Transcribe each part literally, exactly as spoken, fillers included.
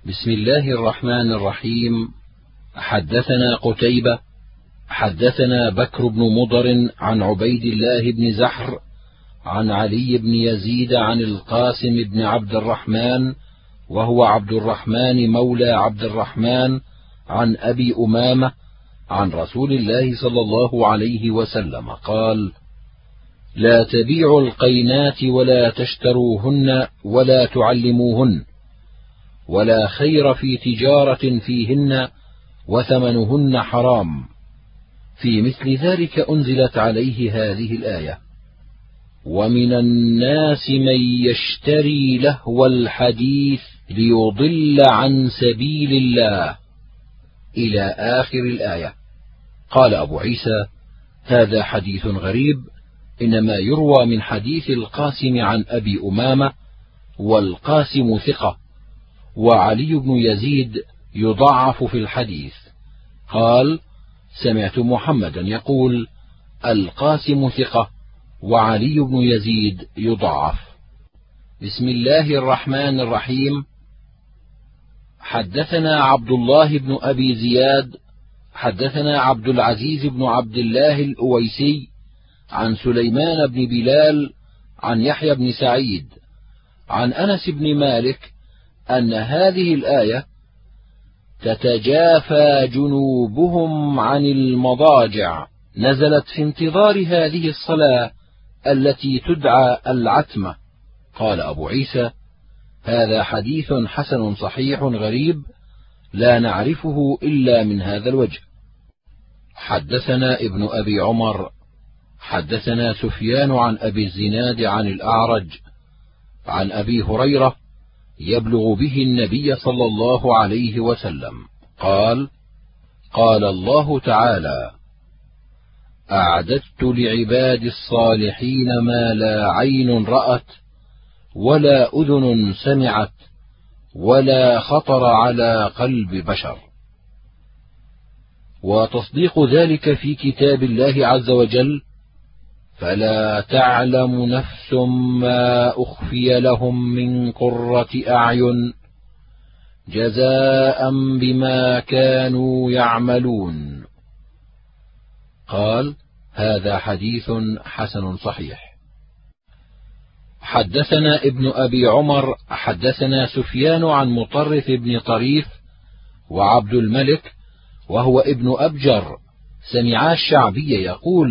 بسم الله الرحمن الرحيم. حدثنا قتيبة حدثنا بكر بن مضر عن عبيد الله بن زحر عن علي بن يزيد عن القاسم بن عبد الرحمن وهو عبد الرحمن مولى عبد الرحمن عن أبي أمامة عن رسول الله صلى الله عليه وسلم قال: لا تبيعوا القينات ولا تشتروهن ولا تعلموهن، ولا خير في تجارة فيهن وثمنهن حرام. في مثل ذلك أنزلت عليه هذه الآية: ومن الناس من يشتري لهو الحديث ليضل عن سبيل الله، إلى آخر الآية. قال أبو عيسى: هذا حديث غريب، إنما يروى من حديث القاسم عن أبي أمامة، والقاسم ثقة، وعلي بن يزيد يضعف في الحديث. قال: سمعت محمدا يقول: القاسم ثقة وعلي بن يزيد يضعف. بسم الله الرحمن الرحيم. حدثنا عبد الله بن أبي زياد حدثنا عبد العزيز بن عبد الله الأويسي عن سليمان بن بلال عن يحيى بن سعيد عن أنس بن مالك أن هذه الآية: تتجافى جنوبهم عن المضاجع، نزلت في انتظار هذه الصلاة التي تدعى العتمة. قال أبو عيسى: هذا حديث حسن صحيح غريب، لا نعرفه إلا من هذا الوجه. حدثنا ابن أبي عمر حدثنا سفيان عن أبي الزناد عن الأعرج عن أبي هريرة يبلغ به النبي صلى الله عليه وسلم قال: قال الله تعالى: أعددت لعباد الصالحين ما لا عين رأت ولا أذن سمعت ولا خطر على قلب بشر. وتصديق ذلك في كتاب الله عز وجل: فلا تعلم نفس ما أخفي لهم من قرة أعين جزاء بما كانوا يعملون. قال: هذا حديث حسن صحيح. حدثنا ابن أبي عمر حدثنا سفيان عن مطرف بن طريف وعبد الملك وهو ابن أبجر سمعا الشعبي يقول: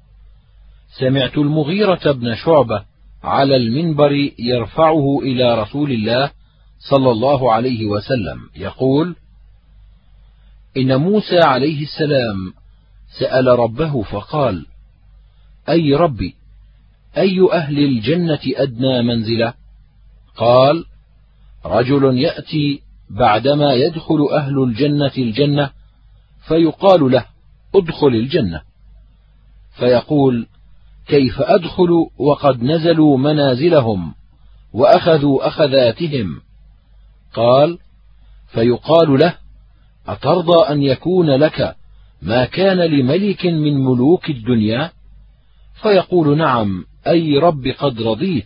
سمعت المغيرة بن شعبة على المنبر يرفعه إلى رسول الله صلى الله عليه وسلم يقول: إن موسى عليه السلام سأل ربه فقال: أي ربي، أي أهل الجنة أدنى منزلة؟ قال: رجل يأتي بعدما يدخل أهل الجنة الجنة فيقال له: ادخل الجنة، فيقول: كيف أدخل وقد نزلوا منازلهم وأخذوا أخذاتهم؟ قال: فيقال له: أترضى أن يكون لك ما كان لملك من ملوك الدنيا؟ فيقول: نعم أي رب قد رضيت.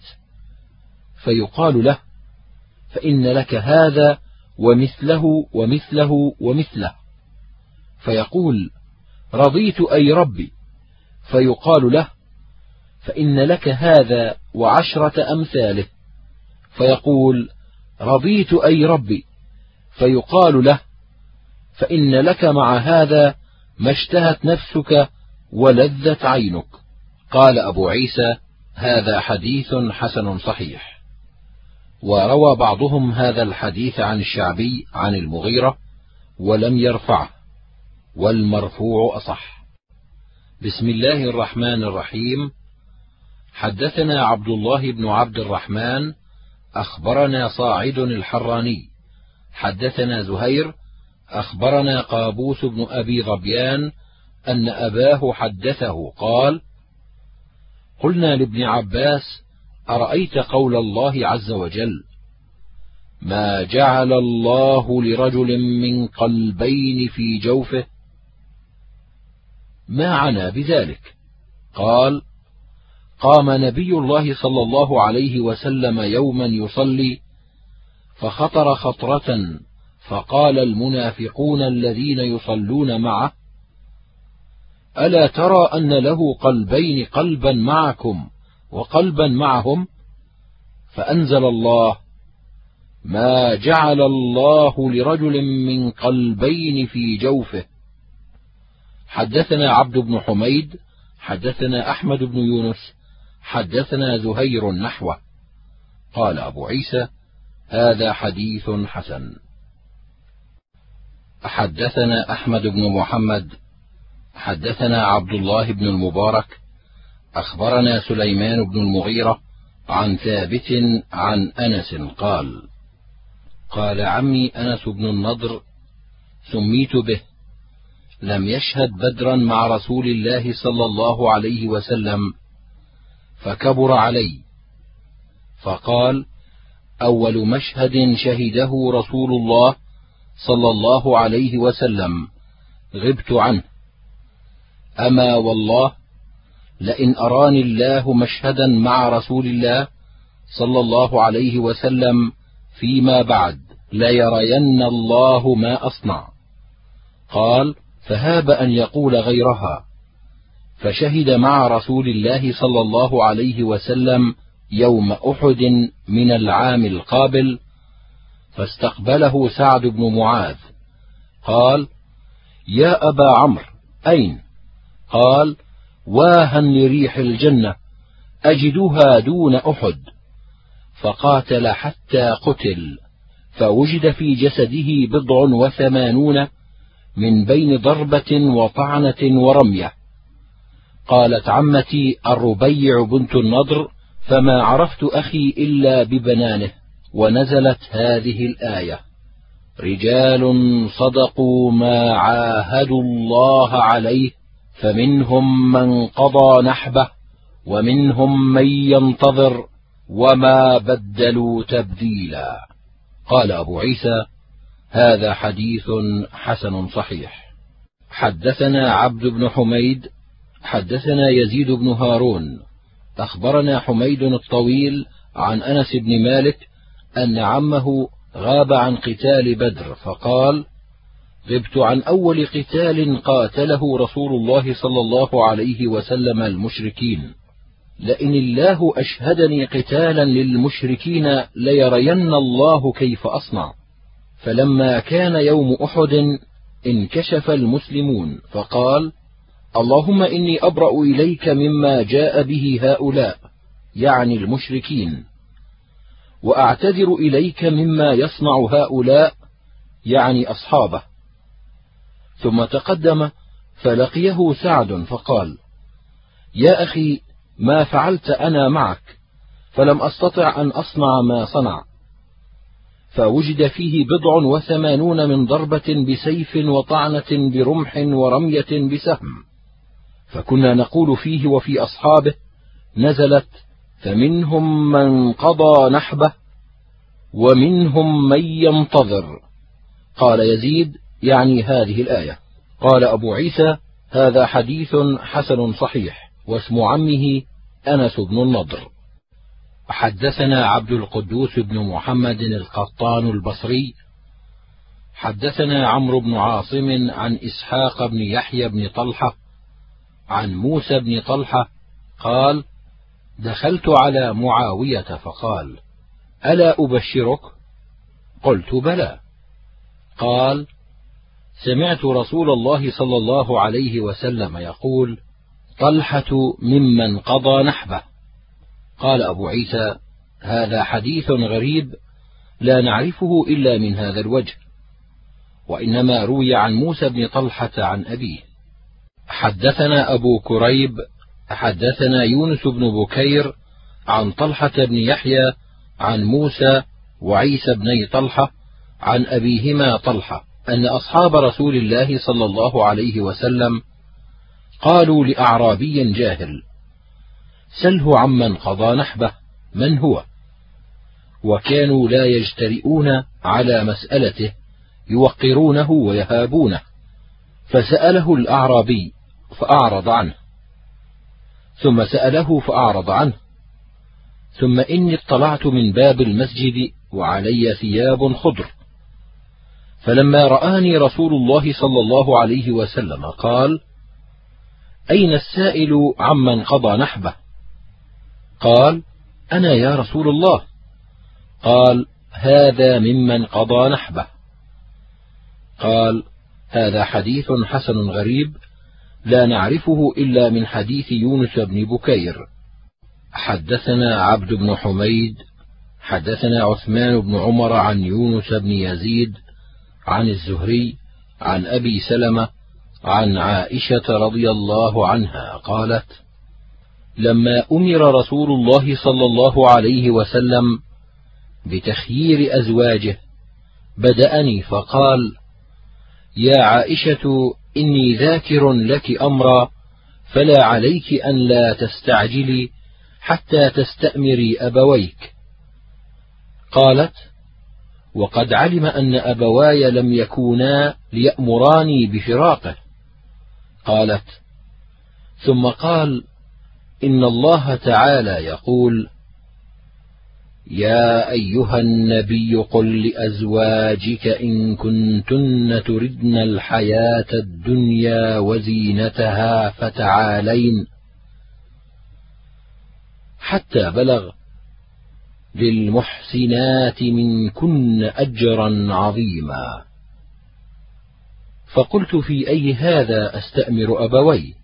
فيقال له: فإن لك هذا ومثله ومثله ومثله. فيقول: رضيت أي ربي. فيقال له: فإن لك هذا وعشرة أمثاله. فيقول: رضيت أي ربي. فيقال له: فإن لك مع هذا ما اشتهت نفسك ولذت عينك. قال أبو عيسى: هذا حديث حسن صحيح. وروى بعضهم هذا الحديث عن الشعبي عن المغيرة ولم يرفعه، والمرفوع أصح. بسم الله الرحمن الرحيم. حدثنا عبد الله بن عبد الرحمن أخبرنا صاعد الحراني حدثنا زهير أخبرنا قابوس بن أبي ظبيان أن أباه حدثه قال: قلنا لابن عباس: أرأيت قول الله عز وجل: ما جعل الله لرجل من قلبين في جوفه، ما عنا بذلك؟ قال: قام نبي الله صلى الله عليه وسلم يوما يصلي، فخطر خطرة فقال المنافقون الذين يصلون معه: ألا ترى أن له قلبين، قلبا معكم وقلبا معهم؟ فأنزل الله: ما جعل الله لرجل من قلبين في جوفه. حدثنا عبد بن حميد حدثنا أحمد بن يونس حدثنا زهير نحوه. قال أبو عيسى: هذا حديث حسن. حدثنا أحمد بن محمد حدثنا عبد الله بن المبارك أخبرنا سليمان بن المغيرة عن ثابت عن أنس قال: قال عمي أنس بن النضر: سميت به، لم يشهد بدرا مع رسول الله صلى الله عليه وسلم فكبر علي، فقال: أول مشهد شهده رسول الله صلى الله عليه وسلم غبت عنه، أما والله لئن أراني الله مشهدا مع رسول الله صلى الله عليه وسلم فيما بعد ليرين الله ما أصنع. قال: فهاب أن يقول غيرها، فشهد مع رسول الله صلى الله عليه وسلم يوم أحد من العام القابل، فاستقبله سعد بن معاذ قال: يا أبا عمرو، أين؟ قال: واها لريح الجنة أجدها دون أحد. فقاتل حتى قتل، فوجد في جسده بضع وثمانون من بين ضربة وطعنة ورمية. قالت عمتي الربيع بنت النضر: فما عرفت أخي إلا ببنانه. ونزلت هذه الآية: رجال صدقوا ما عاهدوا الله عليه فمنهم من قضى نحبه ومنهم من ينتظر وما بدلوا تبديلا. قال أبو عيسى: هذا حديث حسن صحيح. حدثنا عبد بن حميد حدثنا يزيد بن هارون أخبرنا حميد الطويل عن أنس بن مالك أن عمه غاب عن قتال بدر، فقال: غبت عن أول قتال قاتله رسول الله صلى الله عليه وسلم المشركين، لئن الله أشهدني قتالا للمشركين ليرين الله كيف أصنع. فلما كان يوم أحد انكشف المسلمون، فقال: اللهم إني أبرأ إليك مما جاء به هؤلاء، يعني المشركين، وأعتذر إليك مما يصنع هؤلاء، يعني أصحابه. ثم تقدم فلقيه سعد فقال: يا أخي، ما فعلت أنا معك، فلم أستطع أن أصنع ما صنع. فوجد فيه بضع وثمانون من ضربة بسيف وطعنة برمح ورمية بسهم. فكنا نقول فيه وفي أصحابه: نزلت: فمنهم من قضى نحبه ومنهم من ينتظر. قال يزيد: يعني هذه الآية. قال أبو عيسى: هذا حديث حسن صحيح. واسم عمه أنس بن النضر. حدثنا عبد القدوس بن محمد القطان البصري حدثنا عمرو بن عاصم عن إسحاق بن يحيى بن طلحة عن موسى بن طلحة قال: دخلت على معاوية فقال: ألا أبشرك؟ قلت: بلى. قال: سمعت رسول الله صلى الله عليه وسلم يقول: طلحة ممن قضى نحبه. قال أبو عيسى: هذا حديث غريب لا نعرفه إلا من هذا الوجه، وإنما روي عن موسى بن طلحة عن أبيه. حدثنا أبو كريب حدثنا يونس بن بكير عن طلحة بن يحيى عن موسى وعيسى بن طلحة عن أبيهما طلحة أن أصحاب رسول الله صلى الله عليه وسلم قالوا لأعرابي جاهل: سله عمن قضى نحبه من هو؟ وكانوا لا يجترئون على مسألته، يوقرونه ويهابونه. فسأله الأعرابي فأعرض عنه، ثم سأله فأعرض عنه، ثم إني اطلعت من باب المسجد وعلي ثياب خضر، فلما رآني رسول الله صلى الله عليه وسلم قال: أين السائل عمن قضى نحبه؟ قال: أنا يا رسول الله. قال: هذا ممن قضى نحبه. قال: هذا حديث حسن غريب لا نعرفه إلا من حديث يونس بن بكير. حدثنا عبد بن حميد حدثنا عثمان بن عمر عن يونس بن يزيد عن الزهري عن أبي سلمة عن عائشة رضي الله عنها قالت: لما أمر رسول الله صلى الله عليه وسلم بتخيير أزواجه بدأني فقال: يا عائشة، إني ذاكر لك أمرا فلا عليك أن لا تستعجلي حتى تستأمري أبويك. قالت: وقد علم أن أبواي لم يكونا ليأمراني بفراقه. قالت: ثم قال: إن الله تعالى يقول: يا أيها النبي قل لأزواجك إن كنتن تردن الحياة الدنيا وزينتها فتعالين، حتى بلغ: للمحسنات منكن أجرا عظيما. فقلت: في أي هذا أستأمر أبوي؟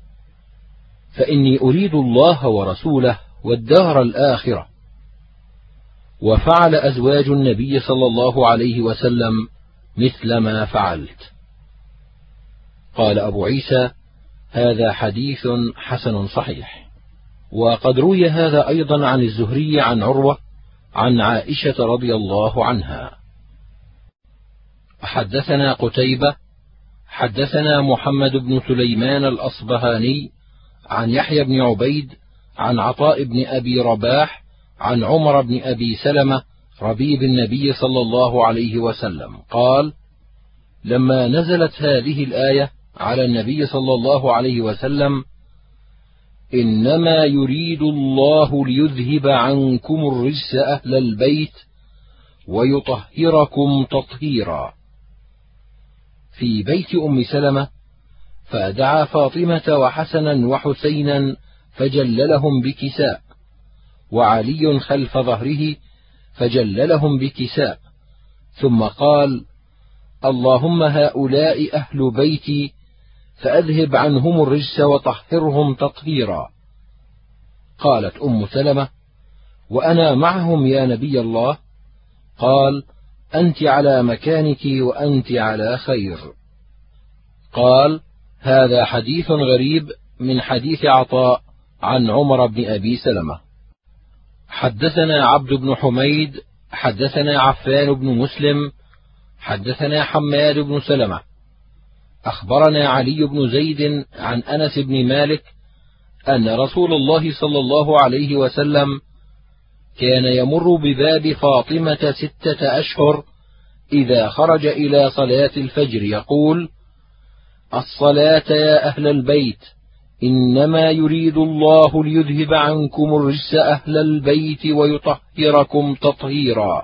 فإني أريد الله ورسوله والدار الآخرة. وفعل أزواج النبي صلى الله عليه وسلم مثل ما فعلت. قال أبو عيسى: هذا حديث حسن صحيح. وقد روي هذا أيضا عن الزهري عن عروة عن عائشة رضي الله عنها. حدثنا قتيبة حدثنا محمد بن سليمان الأصبهاني عن يحيى بن عبيد عن عطاء بن أبي رباح عن عمر بن أبي سلمة ربيب النبي صلى الله عليه وسلم قال: لما نزلت هذه الآية على النبي صلى الله عليه وسلم: إنما يريد الله ليذهب عنكم الرجس أهل البيت ويطهركم تطهيرا، في بيت أم سلمة، فدعا فاطمة وحسنا وحسينا فجللهم بكساء، وعلي خلف ظهره فجللهم بكساء، ثم قال: اللهم هؤلاء أهل بيتي فأذهب عنهم الرجس وطهرهم تطهيرا. قالت أم سلمة: وأنا معهم يا نبي الله؟ قال: أنت على مكانك وأنت على خير. قال: هذا حديث غريب من حديث عطاء عن عمر بن أبي سلمة. حدثنا عبد بن حميد حدثنا عفان بن مسلم حدثنا حماد بن سلمة أخبرنا علي بن زيد عن أنس بن مالك أن رسول الله صلى الله عليه وسلم كان يمر بباب فاطمة ستة أشهر إذا خرج إلى صلاة الفجر يقول: الصلاة يا أهل البيت، إنما يريد الله ليذهب عنكم الرجس أهل البيت ويطهركم تطهيرا.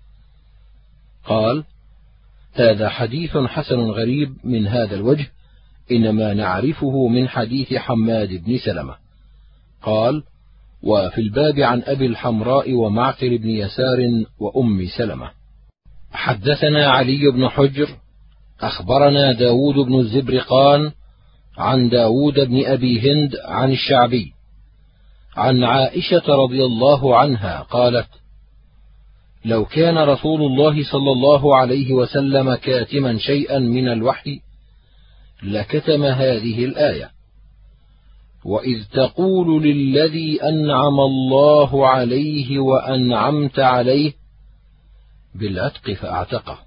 قال: هذا حديث حسن غريب من هذا الوجه، إنما نعرفه من حديث حماد بن سلمة. قال: وفي الباب عن أبي الحمراء ومعقل بن يسار وأم سلمة. حدثنا علي بن حجر أخبرنا داود بن الزبرقان عن داود بن أبي هند عن الشعبي عن عائشة رضي الله عنها قالت: لو كان رسول الله صلى الله عليه وسلم كاتما شيئا من الوحي لكتم هذه الآية: وإذ تقول للذي أنعم الله عليه وأنعمت عليه بالعتق فأعتقه،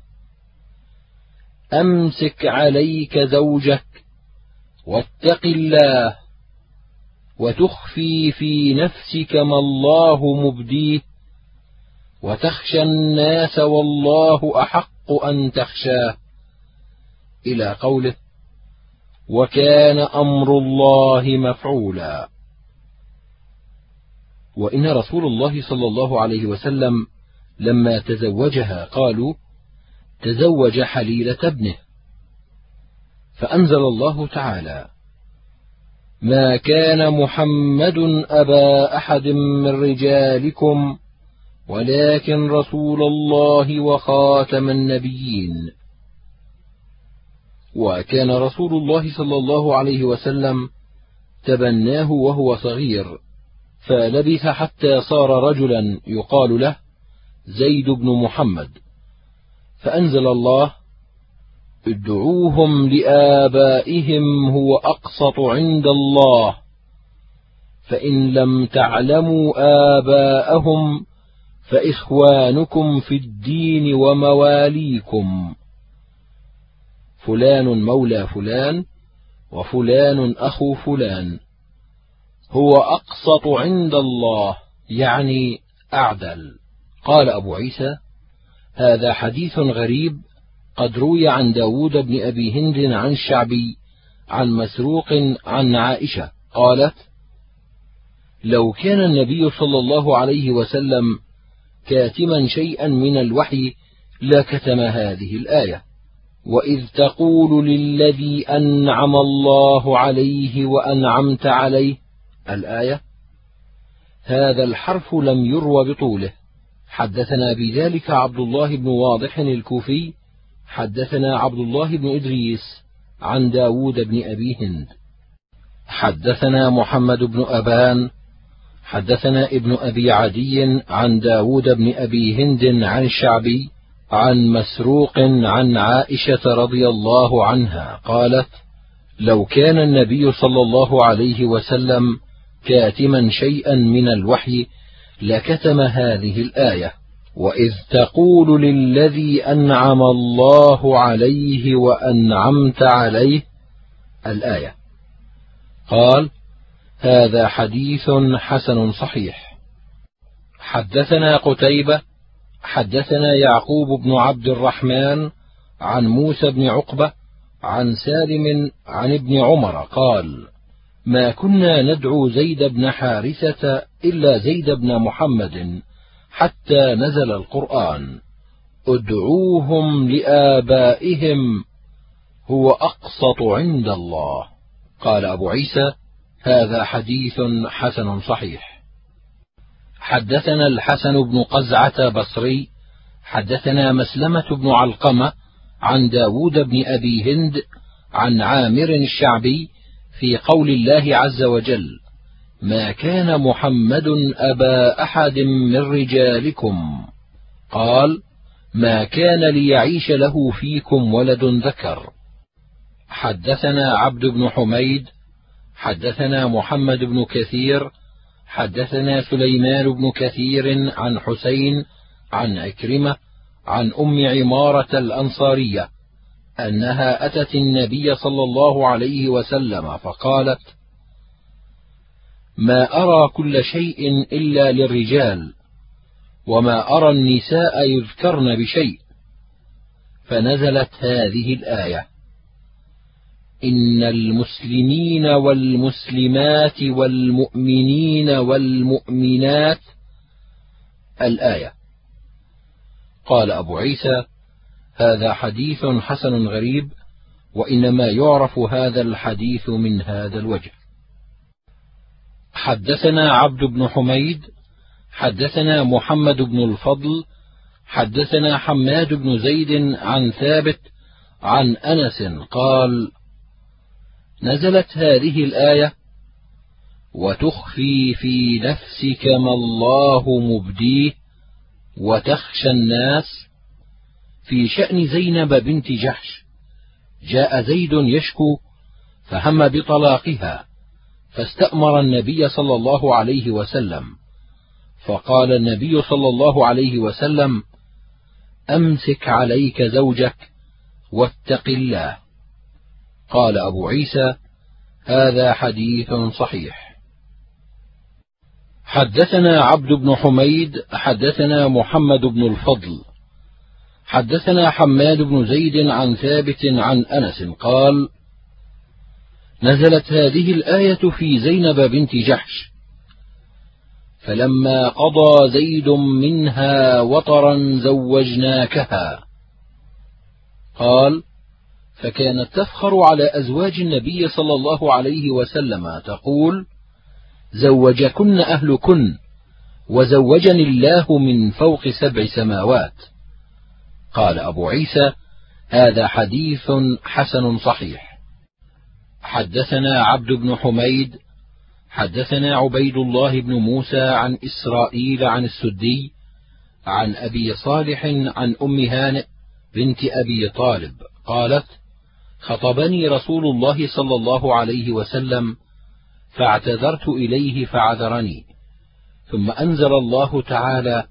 أمسك عليك زوجك واتق الله وتخفي في نفسك ما الله مبديه وتخشى الناس والله أحق أن تخشاه، إلى قوله: وكان أمر الله مفعولا. وإن رسول الله صلى الله عليه وسلم لما تزوجها قالوا: تزوج حليلة ابنه، فأنزل الله تعالى: ما كان محمد أبا أحد من رجالكم ولكن رسول الله وخاتم النبيين. وكان رسول الله صلى الله عليه وسلم تبناه وهو صغير، فلبث حتى صار رجلا يقال له زيد بن محمد، فأنزل الله: ادعوهم لآبائهم هو أقسط عند الله، فإن لم تعلموا آباءهم فإخوانكم في الدين ومواليكم، فلان مولى فلان وفلان أخو فلان، هو أقسط عند الله يعني أعدل. قال أبو عيسى: هذا حديث غريب قد روي عن داود بن أبي هند عن الشعبي عن مسروق عن عائشة قالت: لو كان النبي صلى الله عليه وسلم كاتما شيئا من الوحي لكتم هذه الآية: وإذ تقول للذي أنعم الله عليه وأنعمت عليه، الآية. هذا الحرف لم يروى بطوله. حدثنا بذلك عبد الله بن واضح الكوفي حدثنا عبد الله بن إدريس عن داود بن أبي هند. حدثنا محمد بن أبان حدثنا ابن أبي عدي عن داود بن أبي هند عن الشعبي عن مسروق عن عائشة رضي الله عنها قالت: لو كان النبي صلى الله عليه وسلم كاتما شيئا من الوحي لكتم هذه الآية: وإذ تقول للذي أنعم الله عليه وأنعمت عليه، الآية. قال: هذا حديث حسن صحيح. حدثنا قتيبة حدثنا يعقوب بن عبد الرحمن عن موسى بن عقبة عن سالم عن ابن عمر قال: ما كنا ندعو زيد بن حارثة إلا زيد بن محمد حتى نزل القرآن: ادعوهم لآبائهم هو أقسط عند الله. قال أبو عيسى: هذا حديث حسن صحيح. حدثنا الحسن بن قزعة بصري حدثنا مسلمة بن علقمة عن داود بن أبي هند عن عامر الشعبي في قول الله عز وجل: ما كان محمد أبا أحد من رجالكم، قال: ما كان ليعيش له فيكم ولد ذكر. حدثنا عبد بن حميد حدثنا محمد بن كثير حدثنا سليمان بن كثير عن حسين عن عكرمة عن أم عمارة الأنصارية أنها أتت النبي صلى الله عليه وسلم فقالت: ما أرى كل شيء إلا للرجال، وما أرى النساء يذكرن بشيء. فنزلت هذه الآية: إن المسلمين والمسلمات والمؤمنين والمؤمنات، الآية. قال أبو عيسى: هذا حديث حسن غريب، وإنما يعرف هذا الحديث من هذا الوجه. حدثنا عبد بن حميد حدثنا محمد بن الفضل حدثنا حماد بن زيد عن ثابت عن أنس قال: نزلت هذه الآية: وتخفي في نفسك ما الله مبديه وتخشى الناس، في شأن زينب بنت جحش. جاء زيد يشكو فهم بطلاقها، فاستأمر النبي صلى الله عليه وسلم، فقال النبي صلى الله عليه وسلم: أمسك عليك زوجك واتق الله. قال أبو عيسى: هذا حديث صحيح. حدثنا عبد بن حميد حدثنا محمد بن الفضل حدثنا حماد بن زيد عن ثابت عن أنس قال: نزلت هذه الآية في زينب بنت جحش: فلما قضى زيد منها وطرا زوجناكها. قال: فكانت تفخر على أزواج النبي صلى الله عليه وسلم تقول: زوجكن أهلكن، وزوجني الله من فوق سبع سماوات. قال أبو عيسى: هذا حديث حسن صحيح. حدثنا عبد بن حميد حدثنا عبيد الله بن موسى عن إسرائيل عن السدي عن أبي صالح عن أم هانئ بنت أبي طالب قالت: خطبني رسول الله صلى الله عليه وسلم فاعتذرت إليه فعذرني، ثم أنزل الله تعالى: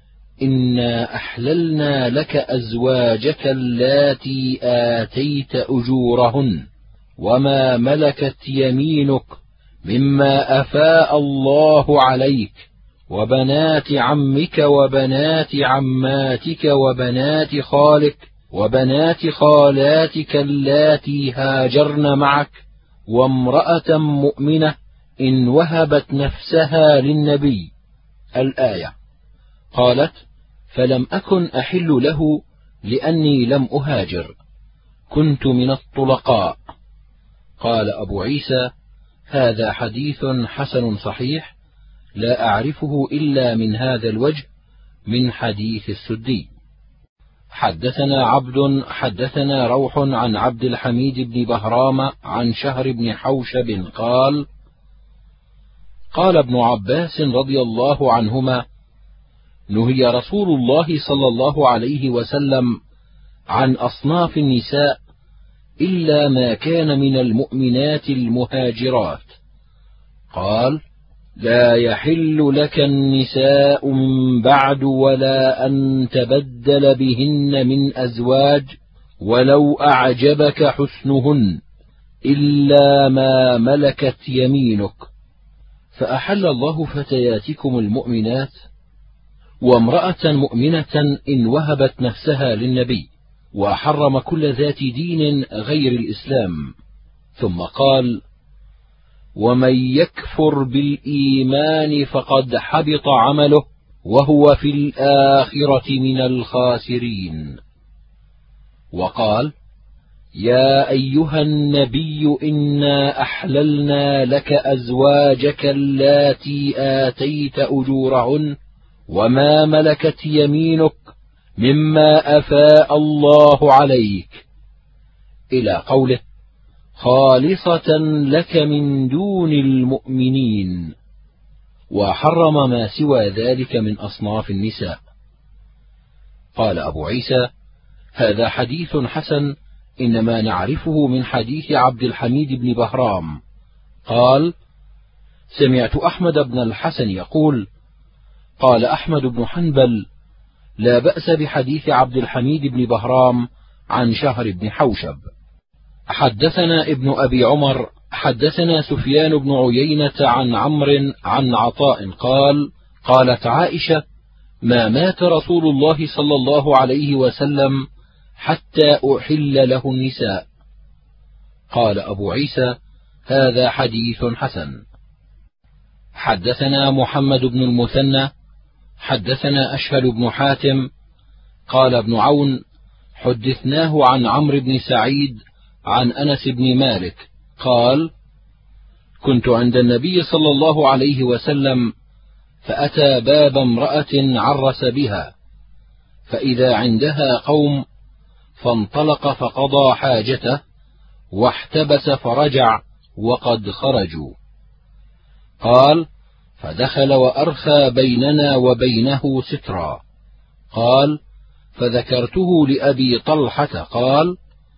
إنا أحللنا لك أزواجك اللاتي آتيت أجورهن وما ملكت يمينك مما أفاء الله عليك، وبنات عمك وبنات عماتك وبنات خالك وبنات خالاتك اللاتي هاجرن معك، وامرأة مؤمنة إن وهبت نفسها للنبي. الآية. قالت: فلم أكن أحل له لأني لم أهاجر، كنت من الطلقاء. قال أبو عيسى: هذا حديث حسن صحيح، لا أعرفه إلا من هذا الوجه من حديث السدي. حدثنا عبد حدثنا روح عن عبد الحميد بن بهرام عن شهر بن حوشب قال: قال ابن عباس رضي الله عنهما: نهي رسول الله صلى الله عليه وسلم عن أصناف النساء إلا ما كان من المؤمنات المهاجرات. قال: لا يحل لك النساء من بعد ولا أن تبدل بهن من أزواج ولو أعجبك حسنهن إلا ما ملكت يمينك. فأحل الله فتياتكم المؤمنات وامرأة مؤمنة إن وهبت نفسها للنبي، وحرم كل ذات دين غير الإسلام. ثم قال: ومن يكفر بالإيمان فقد حبط عمله وهو في الآخرة من الخاسرين. وقال: يا أيها النبي إنا أحللنا لك أزواجك اللاتي آتيت أجورهن وما ملكت يمينك مما أفاء الله عليك، إلى قوله: خالصة لك من دون المؤمنين، وحرم ما سوى ذلك من أصناف النساء. قال أبو عيسى: هذا حديث حسن، إنما نعرفه من حديث عبد الحميد بن بهرام. قال: سمعت أحمد بن الحسن يقول: قال أحمد بن حنبل: لا بأس بحديث عبد الحميد بن بهرام عن شهر بن حوشب. حدثنا ابن أبي عمر حدثنا سفيان بن عيينة عن عمرو عن عطاء قال: قالت عائشة: ما مات رسول الله صلى الله عليه وسلم حتى أحل له النساء. قال أبو عيسى: هذا حديث حسن. حدثنا محمد بن المثنى حدثنا أشهل بن حاتم قال ابن عون: حدثناه عن عمرو بن سعيد عن أنس بن مالك قال: كنت عند النبي صلى الله عليه وسلم فأتى باب امرأة عرس بها، فإذا عندها قوم، فانطلق فقضى حاجته واحتبس فرجع وقد خرجوا. قال: فدخل وأرخى بيننا وبينه سترا. قال: فذكرته لأبي طلحة قال: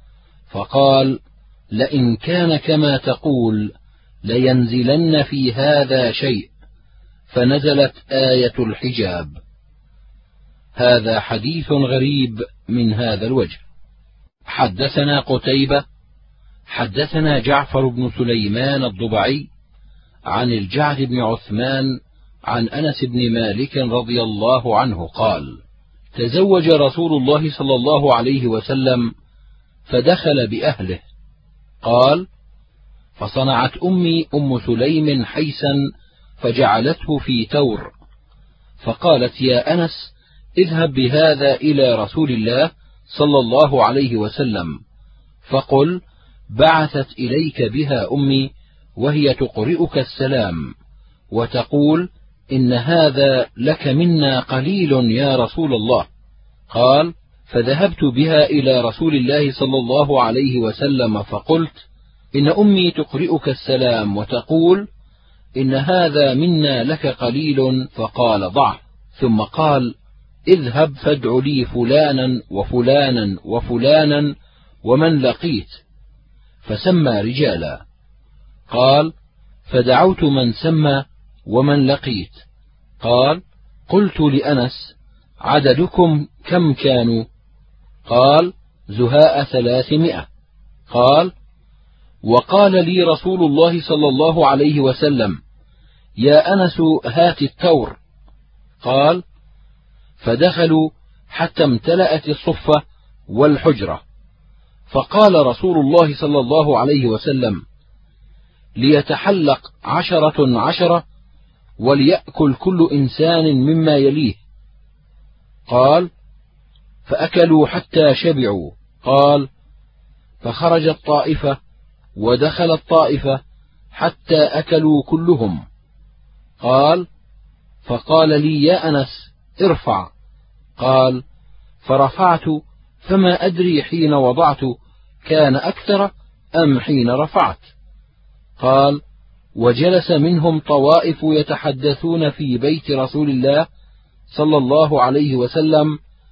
فقال: لئن كان كما تقول لينزلن في هذا شيء، فنزلت آية الحجاب. هذا حديث غريب من هذا الوجه. حدثنا قتيبة حدثنا جعفر بن سليمان الضبعي عن الجعد بن عثمان عن أنس بن مالك رضي الله عنه قال: تزوج رسول الله صلى الله عليه وسلم فدخل بأهله. قال: فصنعت أمي أم سليم حيسا فجعلته في تور، فقالت: يا أنس، اذهب بهذا إلى رسول الله صلى الله عليه وسلم، فقل: بعثت إليك بها أمي وهي تقرئك السلام وتقول: إن هذا لك منا قليل يا رسول الله. قال: فذهبت بها إلى رسول الله صلى الله عليه وسلم فقلت: إن أمي تقرئك السلام وتقول: إن هذا منا لك قليل. فقال: ضعه. ثم قال: اذهب فادع لي فلانا وفلانا وفلانا ومن لقيت، فسمى رجالا. قال: فدعوت من سمى ومن لقيت. قال: قلت لأنس: عددكم كم كانوا؟ قال: زهاء ثلاثمائة. قال: وقال لي رسول الله صلى الله عليه وسلم: يا أنس هات التور. قال: فدخلوا حتى امتلأت الصفة والحجرة، فقال رسول الله صلى الله عليه وسلم: ليتحلق عشرة عشرة وليأكل كل إنسان مما يليه. قال: فأكلوا حتى شبعوا. قال: فخرجت طائفة ودخلت طائفة حتى أكلوا كلهم. قال: فقال لي: يا أنس ارفع. قال: فرفعت، فما أدري حين وضعت كان أكثر أم حين رفعت. قال: وجلس منهم طوائف يتحدثون في بيت رسول الله صلى الله عليه وسلم،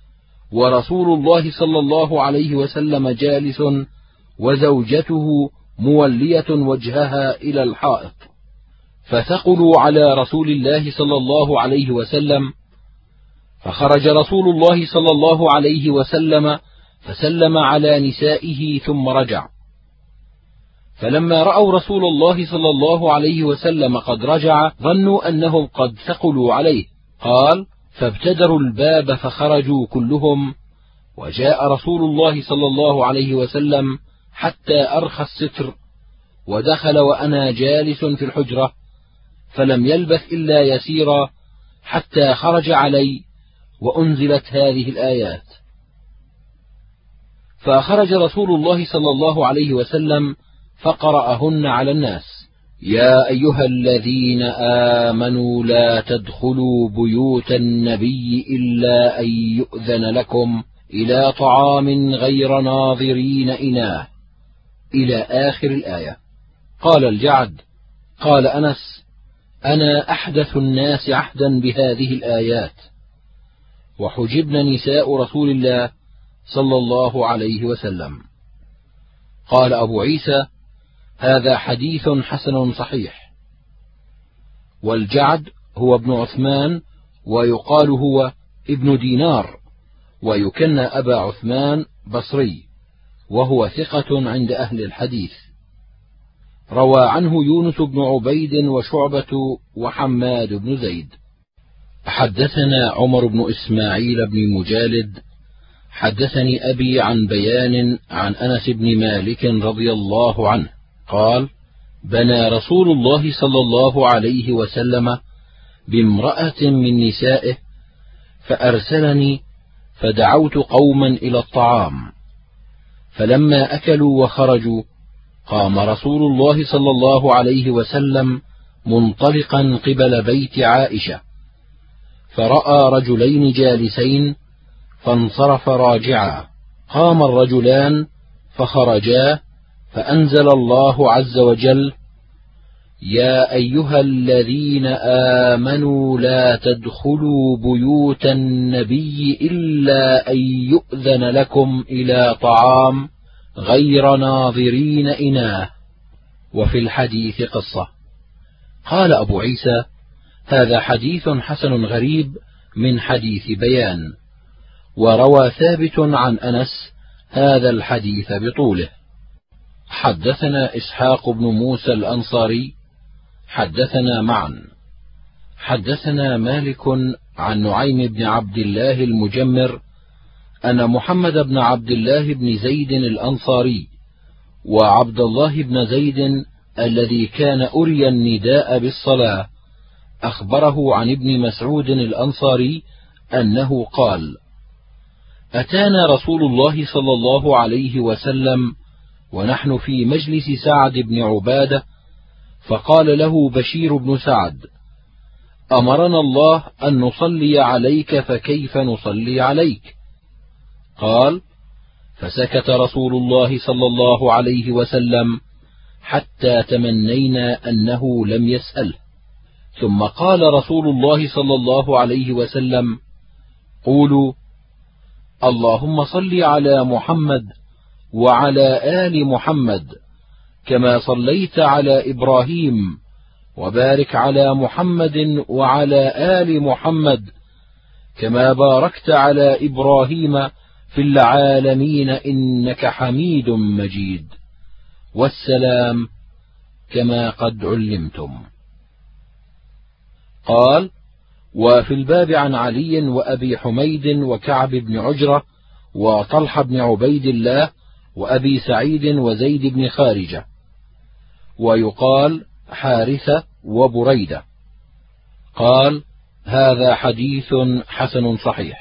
ورسول الله صلى الله عليه وسلم جالس وزوجته مولية وجهها إلى الحائط، فثقلوا على رسول الله صلى الله عليه وسلم، فخرج رسول الله صلى الله عليه وسلم فسلم على نسائه ثم رجع. فلما رأوا رسول الله صلى الله عليه وسلم قد رجع ظنوا أنهم قد ثقلوا عليه. قال: فابتدروا الباب فخرجوا كلهم، وجاء رسول الله صلى الله عليه وسلم حتى أرخى الستر، ودخل وأنا جالس في الحجرة، فلم يلبث إلا يسيرا حتى خرج علي، وأنزلت هذه الآيات. فخرج رسول الله صلى الله عليه وسلم فقرأهن على الناس: يا أيها الذين آمنوا لا تدخلوا بيوت النبي إلا أن يؤذن لكم إلى طعام غير ناظرين إناه، إلى آخر الآية. قال الجعد: قال أنس: أنا أحدث الناس عهدا بهذه الآيات، وحجبن نساء رسول الله صلى الله عليه وسلم. قال أبو عيسى: هذا حديث حسن صحيح. والجعد هو ابن عثمان، ويقال هو ابن دينار، ويكنى أبا عثمان بصري، وهو ثقة عند أهل الحديث. روى عنه يونس بن عبيد وشعبة وحماد بن زيد. حدثنا عمر بن إسماعيل بن مجالد حدثني أبي عن بيان عن أنس بن مالك رضي الله عنه قال: بنى رسول الله صلى الله عليه وسلم بامرأة من نسائه، فأرسلني فدعوت قوما إلى الطعام، فلما أكلوا وخرجوا قام رسول الله صلى الله عليه وسلم منطلقا قبل بيت عائشة، فرأى رجلين جالسين فانصرف راجعا. قام الرجلان فخرجا، فأنزل الله عز وجل: يا أيها الذين آمنوا لا تدخلوا بيوت النبي إلا أن يؤذن لكم إلى طعام غير ناظرين إناه. وفي الحديث قصة. قال أبو عيسى: هذا حديث حسن غريب من حديث بيان، وروى ثابت عن أنس هذا الحديث بطوله. حدثنا إسحاق بن موسى الأنصاري حدثنا معا حدثنا مالك عن نعيم بن عبد الله المجمر أن محمد بن عبد الله بن زيد الأنصاري وعبد الله بن زيد الذي كان أري النداء بالصلاة أخبره عن ابن مسعود الأنصاري أنه قال: أتانا رسول الله صلى الله عليه وسلم ونحن في مجلس سعد بن عبادة، فقال له بشير بن سعد: أمرنا الله أن نصلي عليك، فكيف نصلي عليك؟ قال: فسكت رسول الله صلى الله عليه وسلم حتى تمنينا أنه لم يسأله، ثم قال رسول الله صلى الله عليه وسلم: قولوا: اللهم صل على محمد وعلى آل محمد كما صليت على إبراهيم، وبارك على محمد وعلى آل محمد كما باركت على إبراهيم في العالمين إنك حميد مجيد، والسلام كما قد علمتم. قال: وفي الباب عن علي وأبي حميد وكعب بن عجرة وطلحة بن عبيد الله وأبي سعيد وزيد بن خارجة، ويقال حارثة وبريدة. قال: هذا حديث حسن صحيح.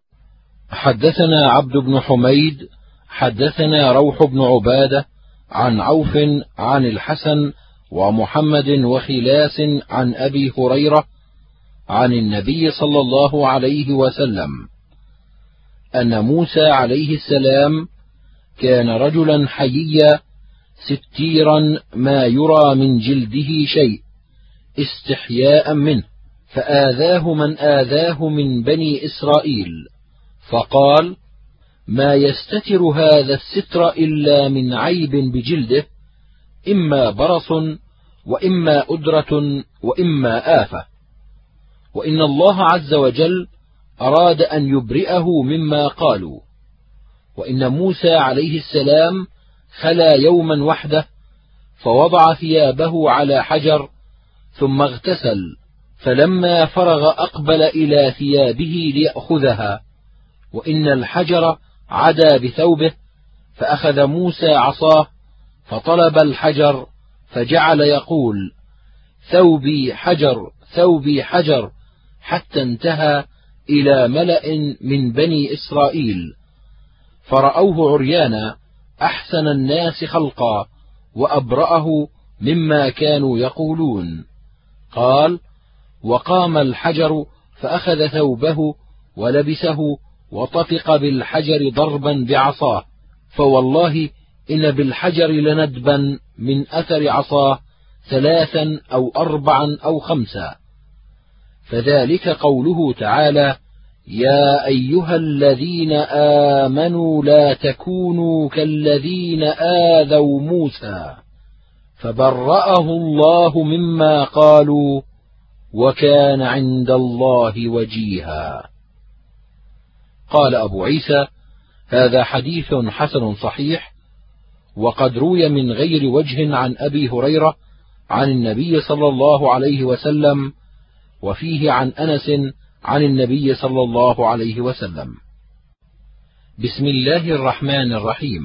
حدثنا عبد بن حميد حدثنا روح بن عبادة عن عوف عن الحسن ومحمد وخلاس عن أبي هريرة عن النبي صلى الله عليه وسلم أن موسى عليه السلام كان رجلا حييا ستيرا ما يرى من جلده شيء استحياء منه، فآذاه من آذاه من بني إسرائيل، فقال: ما يستتر هذا الستر إلا من عيب بجلده، إما برص وإما أدرة وإما آفة، وإن الله عز وجل أراد أن يبرئه مما قالوا. وإن موسى عليه السلام خلا يوما وحده، فوضع ثيابه على حجر ثم اغتسل، فلما فرغ أقبل إلى ثيابه ليأخذها، وإن الحجر عدا بثوبه، فأخذ موسى عصاه فطلب الحجر، فجعل يقول: ثوبي حجر ثوبي حجر، حتى انتهى إلى ملأ من بني إسرائيل، فرأوه عريانا أحسن الناس خلقا وأبرأه مما كانوا يقولون. قال: وقام الحجر فأخذ ثوبه ولبسه وطفق بالحجر ضربا بعصاه، فوالله إن بالحجر لندبا من أثر عصاه ثلاثا أو أربعا أو خمسا. فذلك قوله تعالى: يا أيها الذين آمنوا لا تكونوا كالذين آذوا موسى فبرأه الله مما قالوا وكان عند الله وجيها. قال أبو عيسى: هذا حديث حسن صحيح، وقد روي من غير وجه عن أبي هريرة عن النبي صلى الله عليه وسلم، وفيه عن أنس عن النبي صلى الله عليه وسلم. بسم الله الرحمن الرحيم.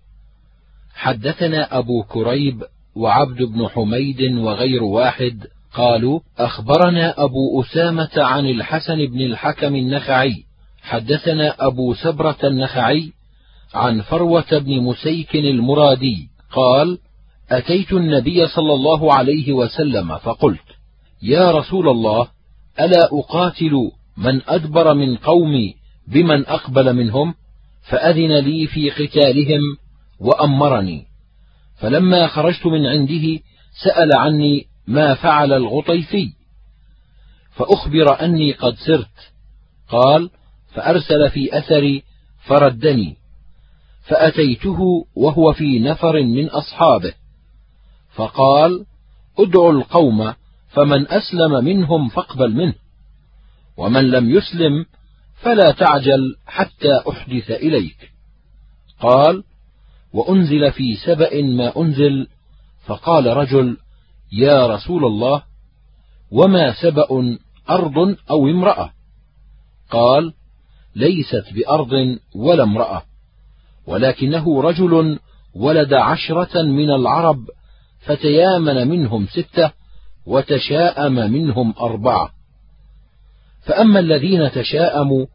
حدثنا أبو كريب وعبد بن حميد وغير واحد قالوا: أخبرنا أبو أسامة عن الحسن بن الحكم النخعي حدثنا أبو سبرة النخعي عن فروة بن مسيك المرادي قال: أتيت النبي صلى الله عليه وسلم فقلت: يا رسول الله، ألا أقاتل من أدبر من قومي بمن أقبل منهم؟ فأذن لي في قتالهم وأمرني، فلما خرجت من عنده سأل عني ما فعل الغطيفي، فأخبر أني قد سرت. قال: فأرسل في أثري فردني، فأتيته وهو في نفر من أصحابه، فقال: ادعوا القوم، فمن أسلم منهم فاقبل منه، ومن لم يسلم فلا تعجل حتى أحدث إليك. قال: وأنزل في سبأ ما أنزل، فقال رجل: يا رسول الله، وما سبأ، أرض أو امرأة؟ قال: ليست بأرض ولا امرأة، ولكنه رجل ولد عشرة من العرب، فتيامن منهم ستة وتشاءم منهم أربعة. فأما الذين تشاءموا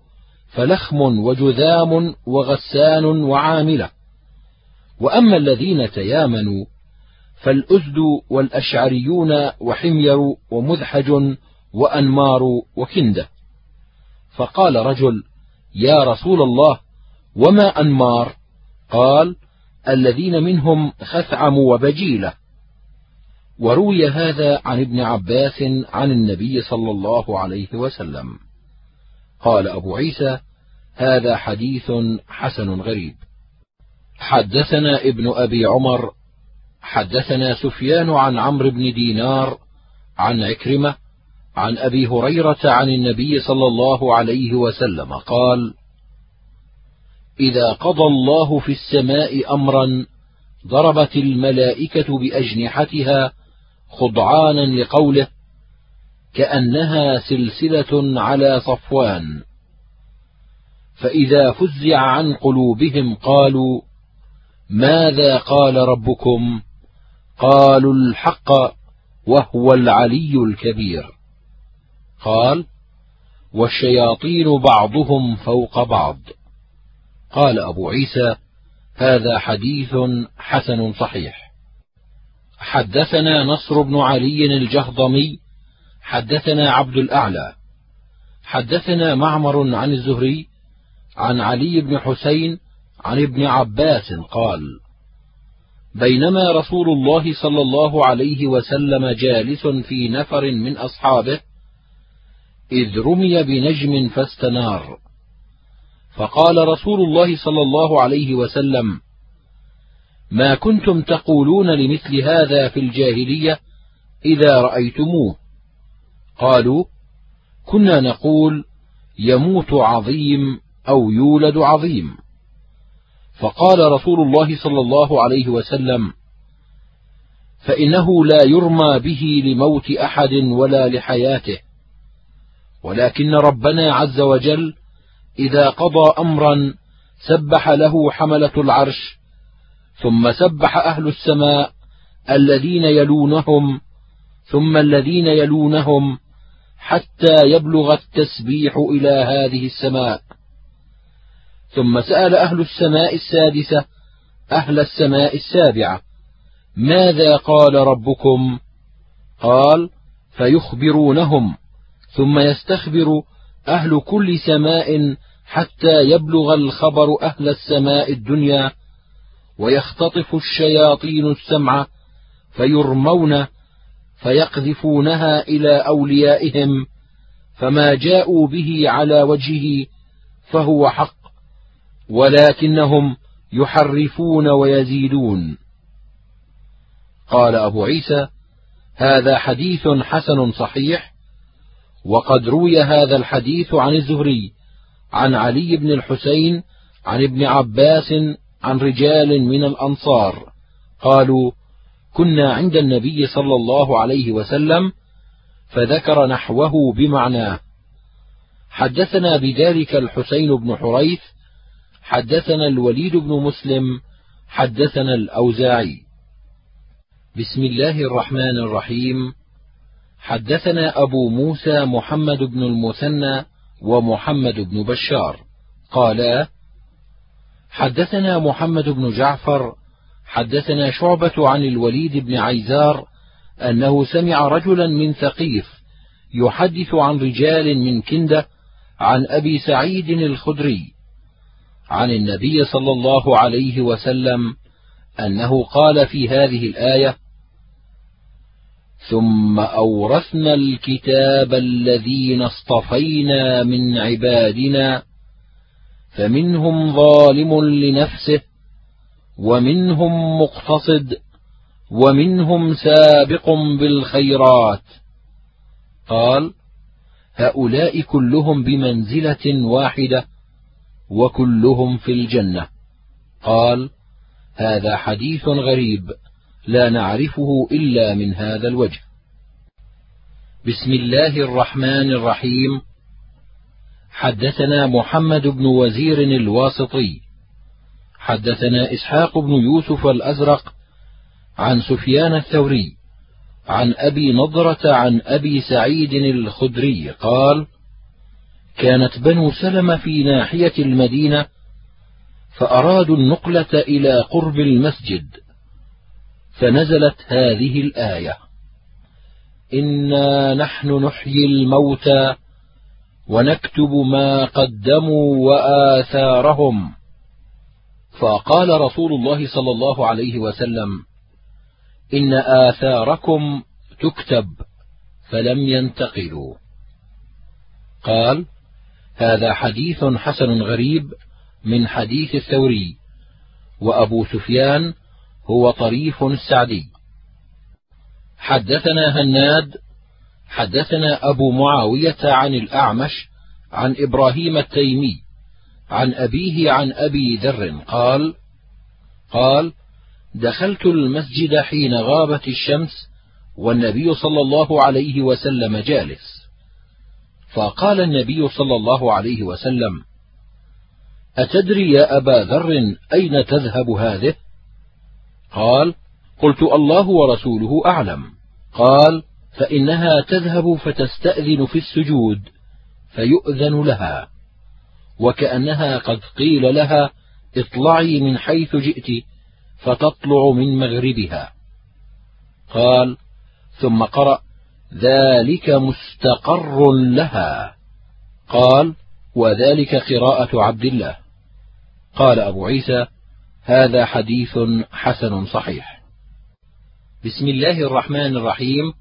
فلخم وجذام وغسان وعاملة. وأما الذين تيامنوا فالأزد والأشعريون وحمير ومذحج وأنمار وكندة. فقال رجل: يا رسول الله، وما أنمار؟ قال: الذين منهم خثعم وبجيلة. وروي هذا عن ابن عباس عن النبي صلى الله عليه وسلم. قال أبو عيسى: هذا حديث حسن غريب. حدثنا ابن أبي عمر حدثنا سفيان عن عمرو بن دينار عن عكرمة عن أبي هريرة عن النبي صلى الله عليه وسلم قال: إذا قضى الله في السماء أمرا ضربت الملائكة بأجنحتها خضعانا لقوله، كأنها سلسلة على صفوان. فإذا فزع عن قلوبهم قالوا: ماذا قال ربكم؟ قالوا: الحق وهو العلي الكبير. قال: والشياطين بعضهم فوق بعض. قال أبو عيسى: هذا حديث حسن صحيح. حدثنا نصر بن علي الجهضمي حدثنا عبد الأعلى حدثنا معمر عن الزهري عن علي بن حسين عن ابن عباس قال: بينما رسول الله صلى الله عليه وسلم جالس في نفر من أصحابه إذ رمي بنجم فاستنار، فقال رسول الله صلى الله عليه وسلم: ما كنتم تقولون لمثل هذا في الجاهلية إذا رأيتموه؟ قالوا: كنا نقول يموت عظيم أو يولد عظيم. فقال رسول الله صلى الله عليه وسلم: فإنه لا يرمى به لموت أحد ولا لحياته، ولكن ربنا عز وجل إذا قضى أمرا سبح له حملة العرش، ثم سبح أهل السماء الذين يلونهم ثم الذين يلونهم حتى يبلغ التسبيح إلى هذه السماء، ثم سأل أهل السماء السادسة أهل السماء السابعة: ماذا قال ربكم؟ قال: فيخبرونهم، ثم يستخبر أهل كل سماء حتى يبلغ الخبر أهل السماء الدنيا، ويختطف الشياطين السمع فيرمون فيقذفونها إلى أوليائهم، فما جاءوا به على وجهه فهو حق، ولكنهم يحرفون ويزيدون. قال أبو عيسى: هذا حديث حسن صحيح. وقد روي هذا الحديث عن الزهري عن علي بن الحسين عن ابن عباس عن رجال من الأنصار قالوا: كنا عند النبي صلى الله عليه وسلم، فذكر نحوه بمعناه. حدثنا بذلك الحسين بن حريث حدثنا الوليد بن مسلم حدثنا الأوزاعي. بسم الله الرحمن الرحيم. حدثنا أبو موسى محمد بن المثنى ومحمد بن بشار قالا: حدثنا محمد بن جعفر حدثنا شعبة عن الوليد بن عيزار أنه سمع رجلا من ثقيف يحدث عن رجال من كندة عن أبي سعيد الخدري عن النبي صلى الله عليه وسلم أنه قال في هذه الآية: ثم أورثنا الكتاب الذين اصطفينا من عبادنا فمنهم ظالم لنفسه ومنهم مقتصد ومنهم سابق بالخيرات. قال: هؤلاء كلهم بمنزلة واحدة وكلهم في الجنة. قال: هذا حديث غريب لا نعرفه إلا من هذا الوجه. بسم الله الرحمن الرحيم. حدثنا محمد بن وزير الواسطي حدثنا إسحاق بن يوسف الأزرق عن سفيان الثوري عن أبي نضرة عن أبي سعيد الخدري قال: كانت بنو سلمة في ناحية المدينة، فأرادوا النقلة إلى قرب المسجد، فنزلت هذه الآية: إنا نحن نحيي الموتى ونكتب ما قدموا وآثارهم. فقال رسول الله صلى الله عليه وسلم: إن آثاركم تكتب، فلم ينتقلوا. قال: هذا حديث حسن غريب من حديث الثوري، وأبو سفيان هو طريف السعدي. حدثنا هناد حدثنا أبو معاوية عن الأعمش عن إبراهيم التيمي عن أبيه عن أبي ذر قال: قال: دخلت المسجد حين غابت الشمس والنبي صلى الله عليه وسلم جالس، فقال النبي صلى الله عليه وسلم: أتدري يا أبا ذر أين تذهب هذه؟ قال: قلت: الله ورسوله أعلم. قال: فإنها تذهب فتستأذن في السجود فيؤذن لها، وكأنها قد قيل لها: اطلعي من حيث جئت، فتطلع من مغربها. قال: ثم قرأ: ذلك مستقر لها. قال: وذلك قراءة عبد الله. قال أبو عيسى: هذا حديث حسن صحيح. بسم الله الرحمن الرحيم.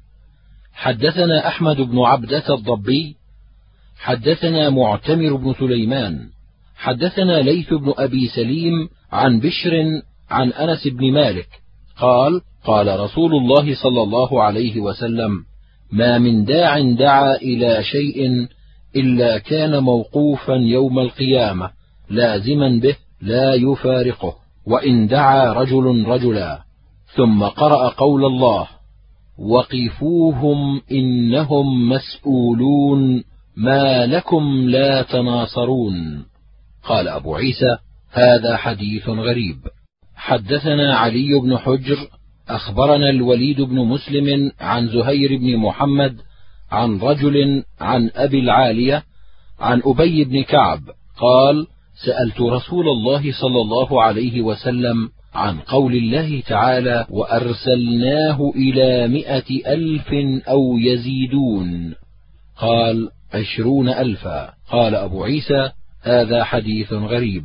حدثنا أحمد بن عبدة الضبي حدثنا معتمر بن سليمان حدثنا ليث بن أبي سليم عن بشر عن أنس بن مالك قال: قال رسول الله صلى الله عليه وسلم: ما من داع دعا إلى شيء إلا كان موقوفا يوم القيامة لازما به لا يفارقه، وإن دعا رجل رجلا. ثم قرأ قول الله: وقفوهم إنهم مسؤولون ما لكم لا تناصرون. قال أبو عيسى: هذا حديث غريب. حدثنا علي بن حجر أخبرنا الوليد بن مسلم عن زهير بن محمد عن رجل عن أبي العالية عن أبي بن كعب قال: سألت رسول الله صلى الله عليه وسلم عن قول الله تعالى: وأرسلناه إلى مائة ألف أو يزيدون. قال: عشرون ألفا. قال أبو عيسى: هذا حديث غريب.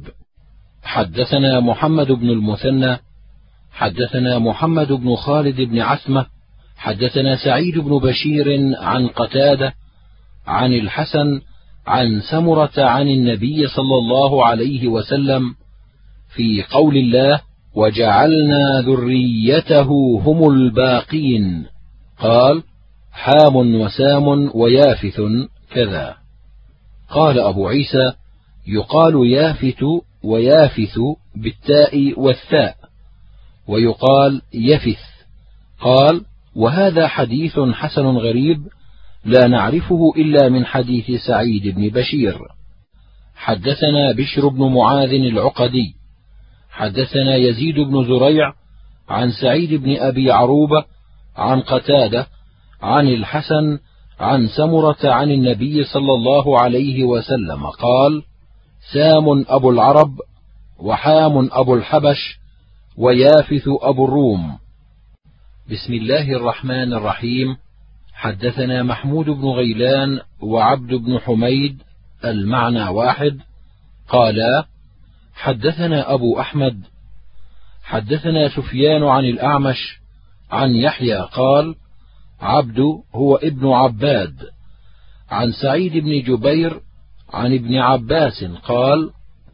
حدثنا محمد بن المثنى حدثنا محمد بن خالد بن عثمة حدثنا سعيد بن بشير عن قتادة عن الحسن عن سمرة عن النبي صلى الله عليه وسلم في قول الله: وجعلنا ذريته هم الباقين. قال: حام وسام ويافث كذا. قال أبو عيسى: يقال يافث ويافث بالتاء والثاء، ويقال يفث. قال: وهذا حديث حسن غريب لا نعرفه إلا من حديث سعيد بن بشير. حدثنا بشر بن معاذ العقدي حدثنا يزيد بن زريع عن سعيد بن أبي عروبة عن قتادة عن الحسن عن سمرة عن النبي صلى الله عليه وسلم قال: سام أبو العرب، وحام أبو الحبش، ويافث أبو الروم. بسم الله الرحمن الرحيم. حدثنا محمود بن غيلان وعبد بن حميد المعنى واحد قالا: حدثنا أبو أحمد حدثنا سفيان عن الأعمش عن يحيى قال: عبد هو ابن عباد عن سعيد بن جبير عن ابن عباس قال: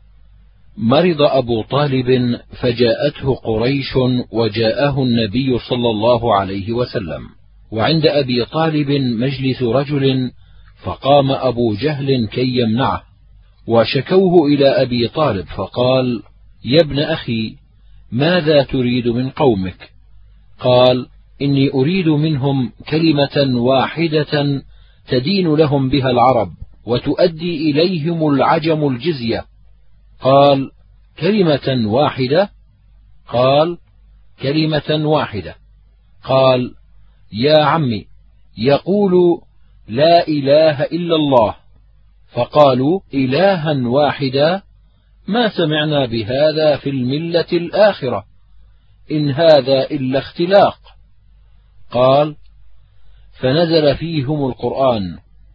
مرض أبو طالب فجاءته قريش وجاءه النبي صلى الله عليه وسلم، وعند أبي طالب مجلس رجل، فقام أبو جهل كي يمنعه، وشكوه إلى أبي طالب فقال: يا ابن أخي، ماذا تريد من قومك؟ قال: إني أريد منهم كلمة واحدة تدين لهم بها العرب وتؤدي إليهم العجم الجزية. قال: كلمة واحدة؟ قال: كلمة واحدة. قال: يا عمي، يقول لا إله إلا الله، فقالوا: إلها واحدا، ما سمعنا بهذا في الملة الآخرة، إن هذا إلا اختلاق. قال: فنزل فيهم القرآن: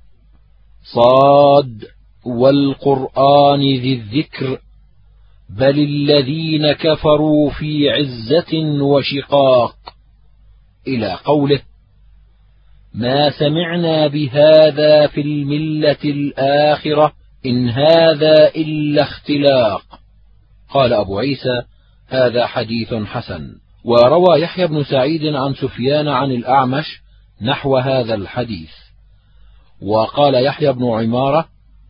صاد والقرآن ذي الذكر، بل الذين كفروا في عزة وشقاق، إلى قوله: ما سمعنا بهذا في الملة الآخرة، إن هذا إلا اختلاق. قال أبو عيسى: هذا حديث حسن. وروى يحيى بن سعيد عن سفيان عن الأعمش نحو هذا الحديث. وقال يحيى بن عمارة: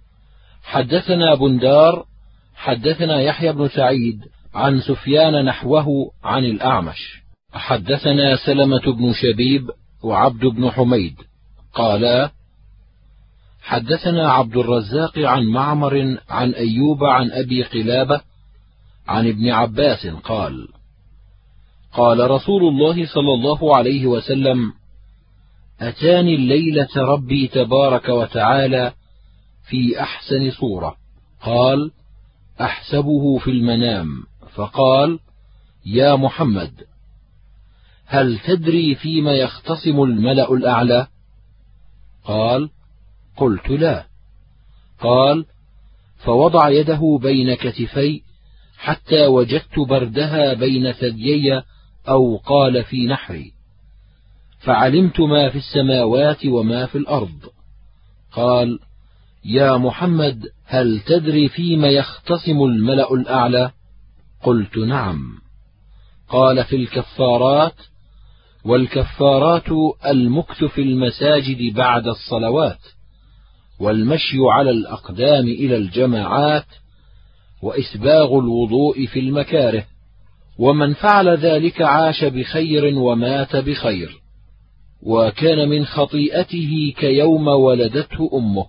حدثنا بندار حدثنا يحيى بن سعيد عن سفيان نحوه عن الأعمش. حدثنا سلمة بن شبيب وعبد بن حميد قالا: حدثنا عبد الرزاق عن معمر عن أيوب عن أبي قلابة عن ابن عباس قال: قال رسول الله صلى الله عليه وسلم: أتاني الليلة ربي تبارك وتعالى في أحسن صورة. قال: أحسبه في المنام، فقال: يا محمد، هل تدري فيما يختصم الملأ الأعلى؟ قال: قلت: لا. قال: فوضع يده بين كتفي حتى وجدت بردها بين ثديي، أو قال في نحري، فعلمت ما في السماوات وما في الأرض. قال: يا محمد، هل تدري فيما يختصم الملأ الأعلى؟ قلت: نعم. قال: في الكفارات، والكفارات المكث في المساجد بعد الصلوات، والمشي على الأقدام إلى الجماعات، وإسباغ الوضوء في المكاره، ومن فعل ذلك عاش بخير ومات بخير، وكان من خطيئته كيوم ولدته أمه.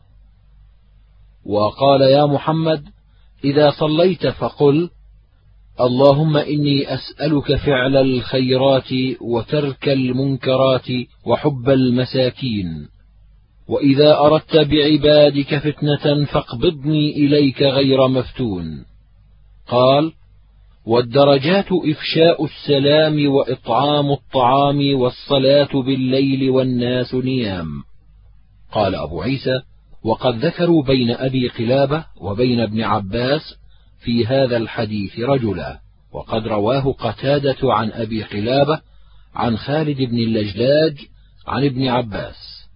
وقال: يا محمد، إذا صليت فقل: اللهم إني أسألك فعل الخيرات وترك المنكرات وحب المساكين، وإذا أردت بعبادك فتنة فاقبضني إليك غير مفتون. قال: والدرجات إفشاء السلام وإطعام الطعام والصلاة بالليل والناس نيام. قال أبو عيسى: وقد ذكروا بين أبي قلابة وبين ابن عباس في هذا الحديث رجلا، وقد رواه قتادة عن أبي قلابة عن خالد بن اللجلاج عن ابن عباس.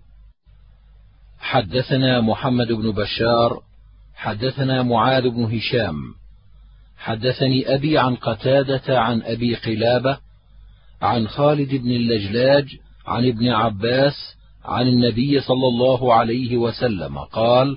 حدثنا محمد بن بشار حدثنا معاذ بن هشام حدثني أبي عن قتادة عن أبي قلابة عن خالد بن اللجلاج عن ابن عباس عن النبي صلى الله عليه وسلم قال: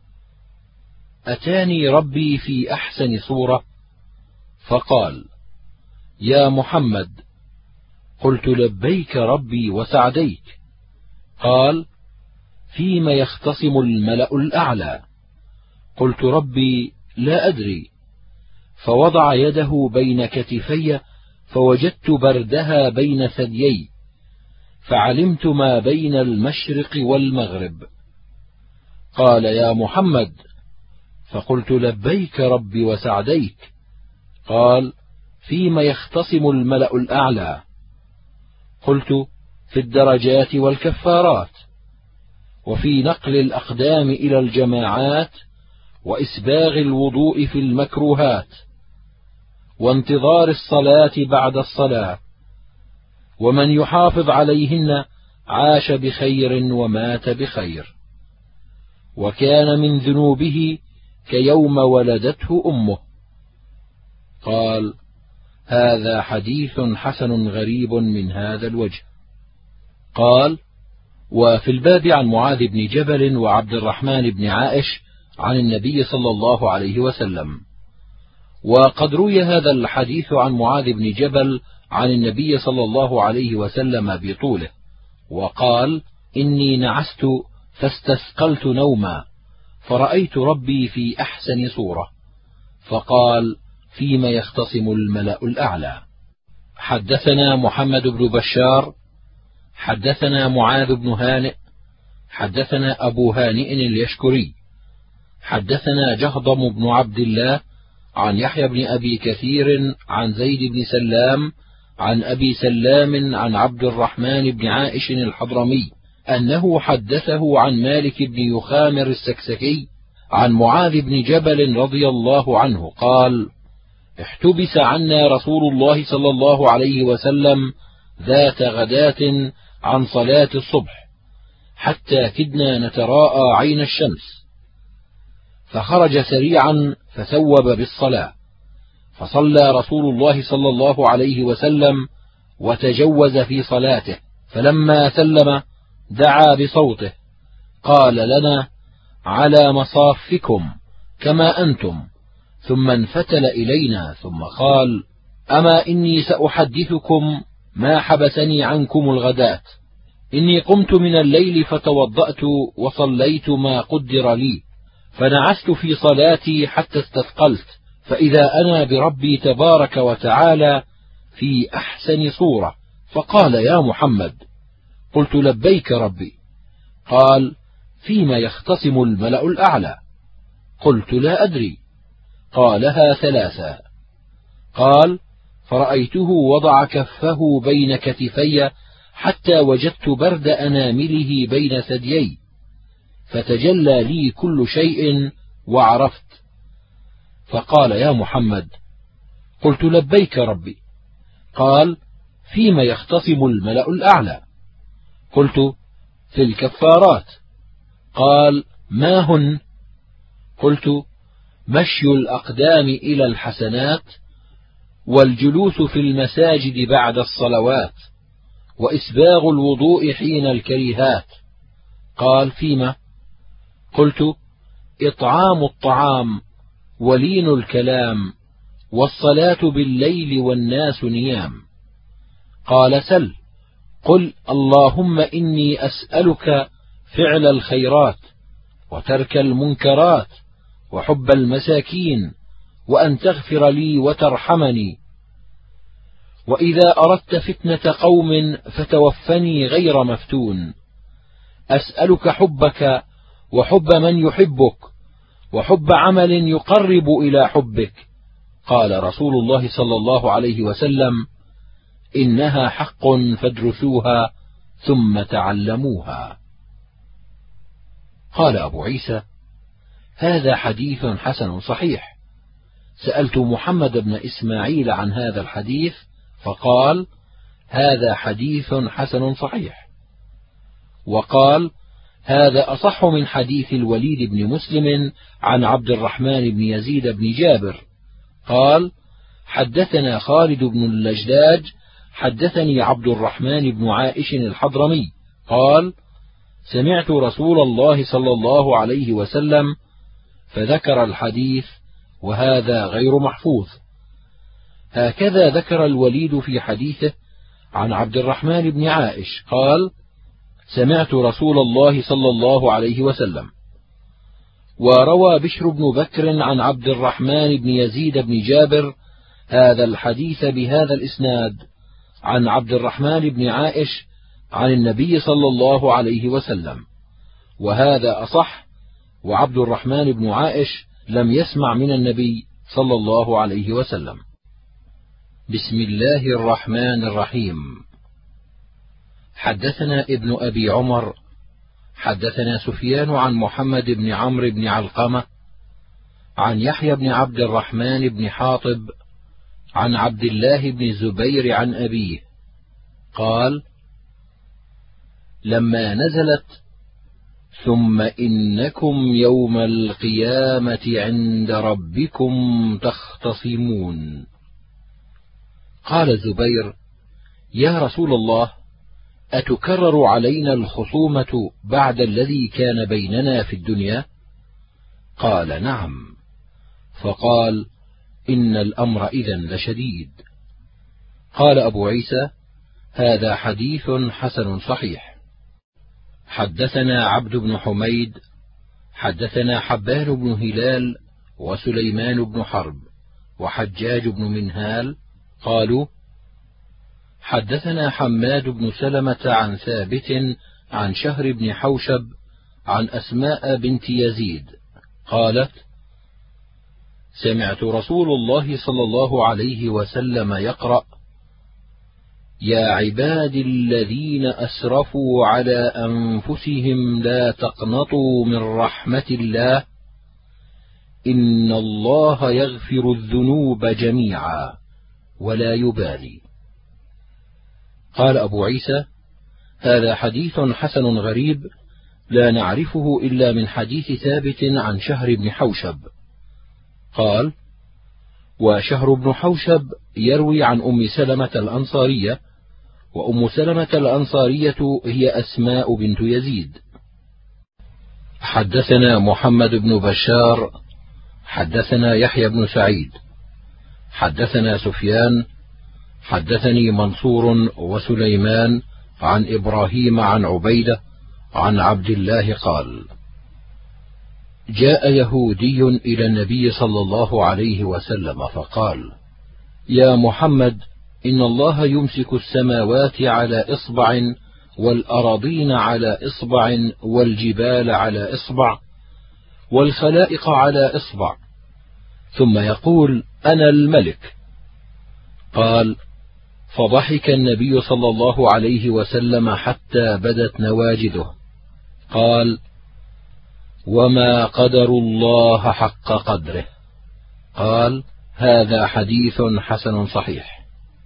أتاني ربي في أحسن صورة، فقال: يا محمد. قلت: لبيك ربي وسعديك. قال: فيما يختصم الملأ الأعلى؟ قلت: ربي لا أدري. فوضع يده بين كتفي فوجدت بردها بين ثديي، فعلمت ما بين المشرق والمغرب. قال: يا محمد. فقلت: لبيك ربي وسعديك. قال: فيما يختصم الملأ الأعلى؟ قلت: في الدرجات والكفارات، وفي نقل الأقدام إلى الجماعات، وإسباغ الوضوء في المكروهات، وانتظار الصلاة بعد الصلاة، ومن يحافظ عليهن عاش بخير ومات بخير، وكان من ذنوبه كيوم ولدته أمه. قال: هذا حديث حسن غريب من هذا الوجه. قال: وفي الباب عن معاذ بن جبل وعبد الرحمن بن عائش عن النبي صلى الله عليه وسلم. وقد روي هذا الحديث عن معاذ بن جبل عن النبي صلى الله عليه وسلم بطوله، وقال: إني نعست فاستثقلت نوما، فرأيت ربي في أحسن صورة، فقال: فيما يختصم الملأ الأعلى. حدثنا محمد بن بشار حدثنا معاذ بن هانئ حدثنا أبو هانئ اليشكري حدثنا جهضم بن عبد الله عن يحيى بن أبي كثير عن زيد بن سلام عن أبي سلام عن عبد الرحمن بن عائش الحضرمي أنه حدثه عن مالك بن يخامر السكسكي عن معاذ بن جبل رضي الله عنه قال: احتبس عنا رسول الله صلى الله عليه وسلم ذات غداة عن صلاة الصبح حتى كدنا نتراءى عين الشمس، فخرج سريعا فثوب بالصلاة، فصلى رسول الله صلى الله عليه وسلم وتجوز في صلاته، فلما سلم دعا بصوته قال لنا: على مصافكم كما أنتم، ثم انفتل إلينا ثم قال: أما إني سأحدثكم ما حبسني عنكم الغداة. إني قمت من الليل فتوضأت وصليت ما قدر لي، فنعست في صلاتي حتى استثقلت، فإذا أنا بربي تبارك وتعالى في أحسن صورة، فقال: يا محمد. قلت: لبيك ربي. قال: فيما يختصم الملأ الأعلى؟ قلت: لا أدري. قالها ثلاثا. قال: فرأيته وضع كفه بين كتفي حتى وجدت برد أنامله بين ثديي، فتجلى لي كل شيء وعرفت. فقال: يا محمد. قلت: لبيك ربي. قال: فيما يختصم الملأ الأعلى؟ قلت: في الكفارات. قال: ما هن؟ قلت: مشي الأقدام إلى الحسنات، والجلوس في المساجد بعد الصلوات، وإسباغ الوضوء حين الكريهات. قال: فيما؟ قلت: إطعام الطعام، ولين الكلام، والصلاة بالليل والناس نيام. قال: سل. قل: اللهم إني أسألك فعل الخيرات، وترك المنكرات، وحب المساكين، وأن تغفر لي وترحمني، وإذا أردت فتنة قوم فتوفني غير مفتون. أسألك حبك وحب من يحبك، وحب عمل يقرب إلى حبك. قال رسول الله صلى الله عليه وسلم: إنها حق فادرسوها ثم تعلموها. قال أبو عيسى: هذا حديث حسن صحيح. سألت محمد بن إسماعيل عن هذا الحديث فقال: هذا حديث حسن صحيح. وقال: هذا أصح من حديث الوليد بن مسلم عن عبد الرحمن بن يزيد بن جابر قال: حدثنا خالد بن اللجلاج حدثني عبد الرحمن بن عائش الحضرمي قال: سمعت رسول الله صلى الله عليه وسلم، فذكر الحديث، وهذا غير محفوظ. هكذا ذكر الوليد في حديثه عن عبد الرحمن بن عائش قال: سمعت رسول الله صلى الله عليه وسلم. وروى بشر بن بكر عن عبد الرحمن بن يزيد بن جابر هذا الحديث بهذا الإسناد عن عبد الرحمن بن عائش عن النبي صلى الله عليه وسلم، وهذا أصح، وعبد الرحمن بن عائش لم يسمع من النبي صلى الله عليه وسلم. بسم الله الرحمن الرحيم. حدثنا ابن أبي عمر حدثنا سفيان عن محمد بن عمرو بن علقمة عن يحيى بن عبد الرحمن بن حاطب عن عبد الله بن الزبير عن أبيه قال: لما نزلت: ثم إنكم يوم القيامة عند ربكم تختصمون، قال الزبير: يا رسول الله، أتكرر علينا الخصومة بعد الذي كان بيننا في الدنيا؟ قال: نعم. فقال: إن الأمر إذن لشديد. قال أبو عيسى: هذا حديث حسن صحيح. حدثنا عبد بن حميد حدثنا حبان بن هلال وسليمان بن حرب وحجاج بن منهال قالوا: حدثنا حماد بن سلمة عن ثابت عن شهر بن حوشب عن أسماء بنت يزيد قالت: سمعت رسول الله صلى الله عليه وسلم يقرأ: يا عبادي الذين أسرفوا على أنفسهم لا تقنطوا من رحمة الله إن الله يغفر الذنوب جميعا ولا يبالي. قال أبو عيسى: هذا حديث حسن غريب لا نعرفه إلا من حديث ثابت عن شهر بن حوشب. قال: وشهر بن حوشب يروي عن أم سلمة الأنصارية، وأم سلمة الأنصارية هي أسماء بنت يزيد. حدثنا محمد بن بشار حدثنا يحيى بن سعيد حدثنا سفيان حدثني منصور وسليمان عن إبراهيم عن عبيدة عن عبد الله قال: جاء يهودي إلى النبي صلى الله عليه وسلم فقال: يا محمد، إن الله يمسك السماوات على إصبع والأراضين على إصبع والجبال على إصبع والخلائق على إصبع، ثم يقول: أنا الملك. قال: فضحك النبي صلى الله عليه وسلم حتى بدت نواجذه. قال: وما قدروا الله حق قدره. قال: هذا حديث حسن صحيح.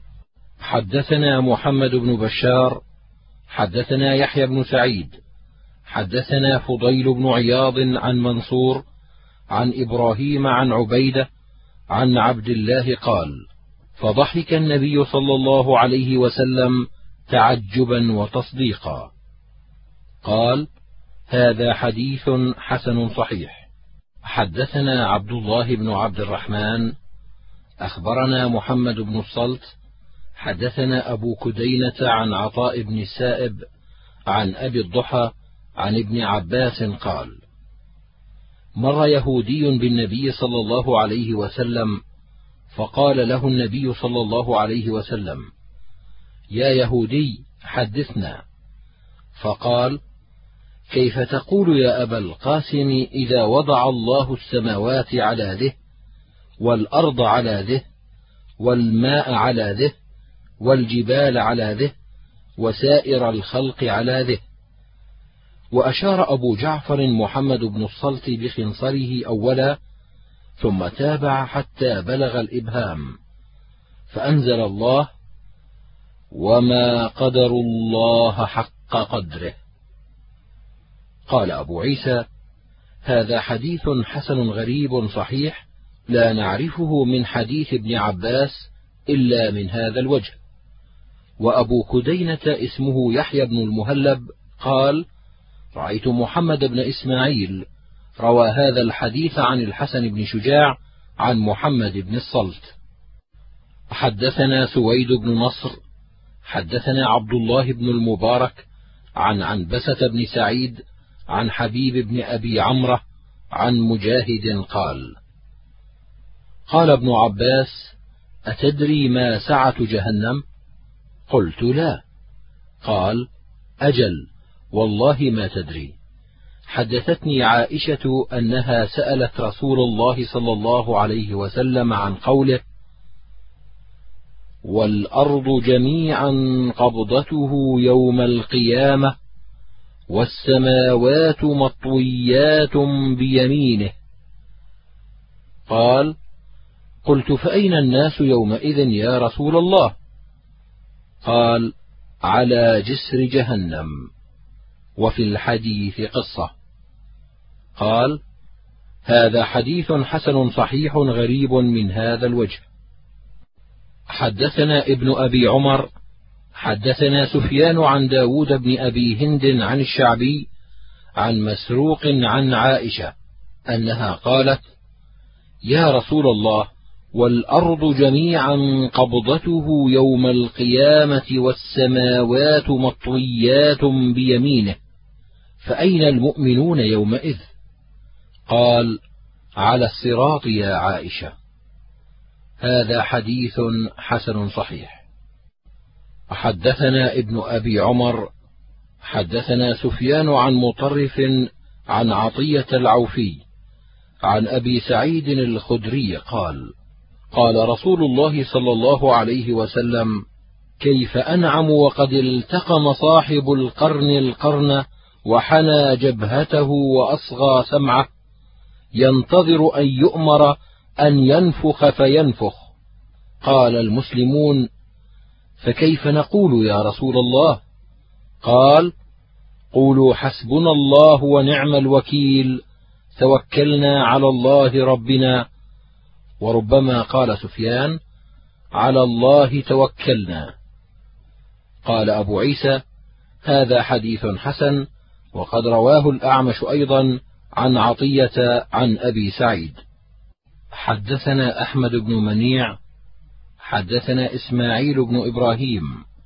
حدثنا محمد بن بشار حدثنا يحيى بن سعيد حدثنا فضيل بن عياض عن منصور عن إبراهيم عن عبيدة عن عبد الله قال: فضحك النبي صلى الله عليه وسلم تعجبا وتصديقا. قال: هذا حديث حسن صحيح. حدثنا عبد الله بن عبد الرحمن أخبرنا محمد بن الصلت حدثنا أبو كدينة عن عطاء بن السائب عن أبي الضحى عن ابن عباس قال: مر يهودي بالنبي صلى الله عليه وسلم فقال له النبي صلى الله عليه وسلم: يا يهودي، حدثنا. فقال: كيف تقول يا أبا القاسم إذا وضع الله السماوات على ذه والأرض على ذه والماء على ذه والجبال على ذه وسائر الخلق على ذه؟ وأشار أبو جعفر محمد بن الصلت بخنصره أولا ثم تابع حتى بلغ الإبهام، فأنزل الله: وما قدروا الله حق قدره. قال أبو عيسى: هذا حديث حسن غريب صحيح لا نعرفه من حديث ابن عباس إلا من هذا الوجه. وأبو كدينة اسمه يحيى بن المهلب قال: رأيت محمد بن إسماعيل روى هذا الحديث عن الحسن بن شجاع عن محمد بن الصلت. حدثنا سويد بن نصر حدثنا عبد الله بن المبارك عن عنبسة بن سعيد عن حبيب بن أبي عمرة عن مجاهد قال: قال ابن عباس: أتدري ما سعة جهنم؟ قلت: لا. قال: أجل، والله ما تدري. حدثتني عائشة أنها سألت رسول الله صلى الله عليه وسلم عن قوله: والأرض جميعا قبضته يوم القيامة والسماوات مطويات بيمينه. قال: قلت: فأين الناس يومئذ يا رسول الله؟ قال: على جسر جهنم. وفي الحديث قصة. قال: هذا حديث حسن صحيح غريب من هذا الوجه. حدثنا ابن أبي عمر حدثنا سفيان عن داود بن أبي هند عن الشعبي عن مسروق عن عائشة أنها قالت: يا رسول الله، والأرض جميعا قبضته يوم القيامة والسماوات مطويات بيمينه، فأين المؤمنون يومئذ؟ قال: على الصراط يا عائشة. هذا حديث حسن صحيح. حدثنا ابن أبي عمر حدثنا سفيان عن مطرف عن عطية العوفي عن أبي سعيد الخدري قال: قال رسول الله صلى الله عليه وسلم: كيف أنعم وقد التقم صاحب القرن القرن وحنى جبهته وأصغى سمعه، ينتظر أن يؤمر أن ينفخ فينفخ. قال المسلمون: فكيف نقول يا رسول الله؟ قال: قولوا حسبنا الله ونعم الوكيل، توكلنا على الله ربنا. وربما قال سفيان: على الله توكلنا. قال أبو عيسى: هذا حديث حسن، وقد رواه الأعمش أيضا عن عطية عن أبي سعيد. حدثنا أحمد بن منيع حدثنا إسماعيل بن إبراهيم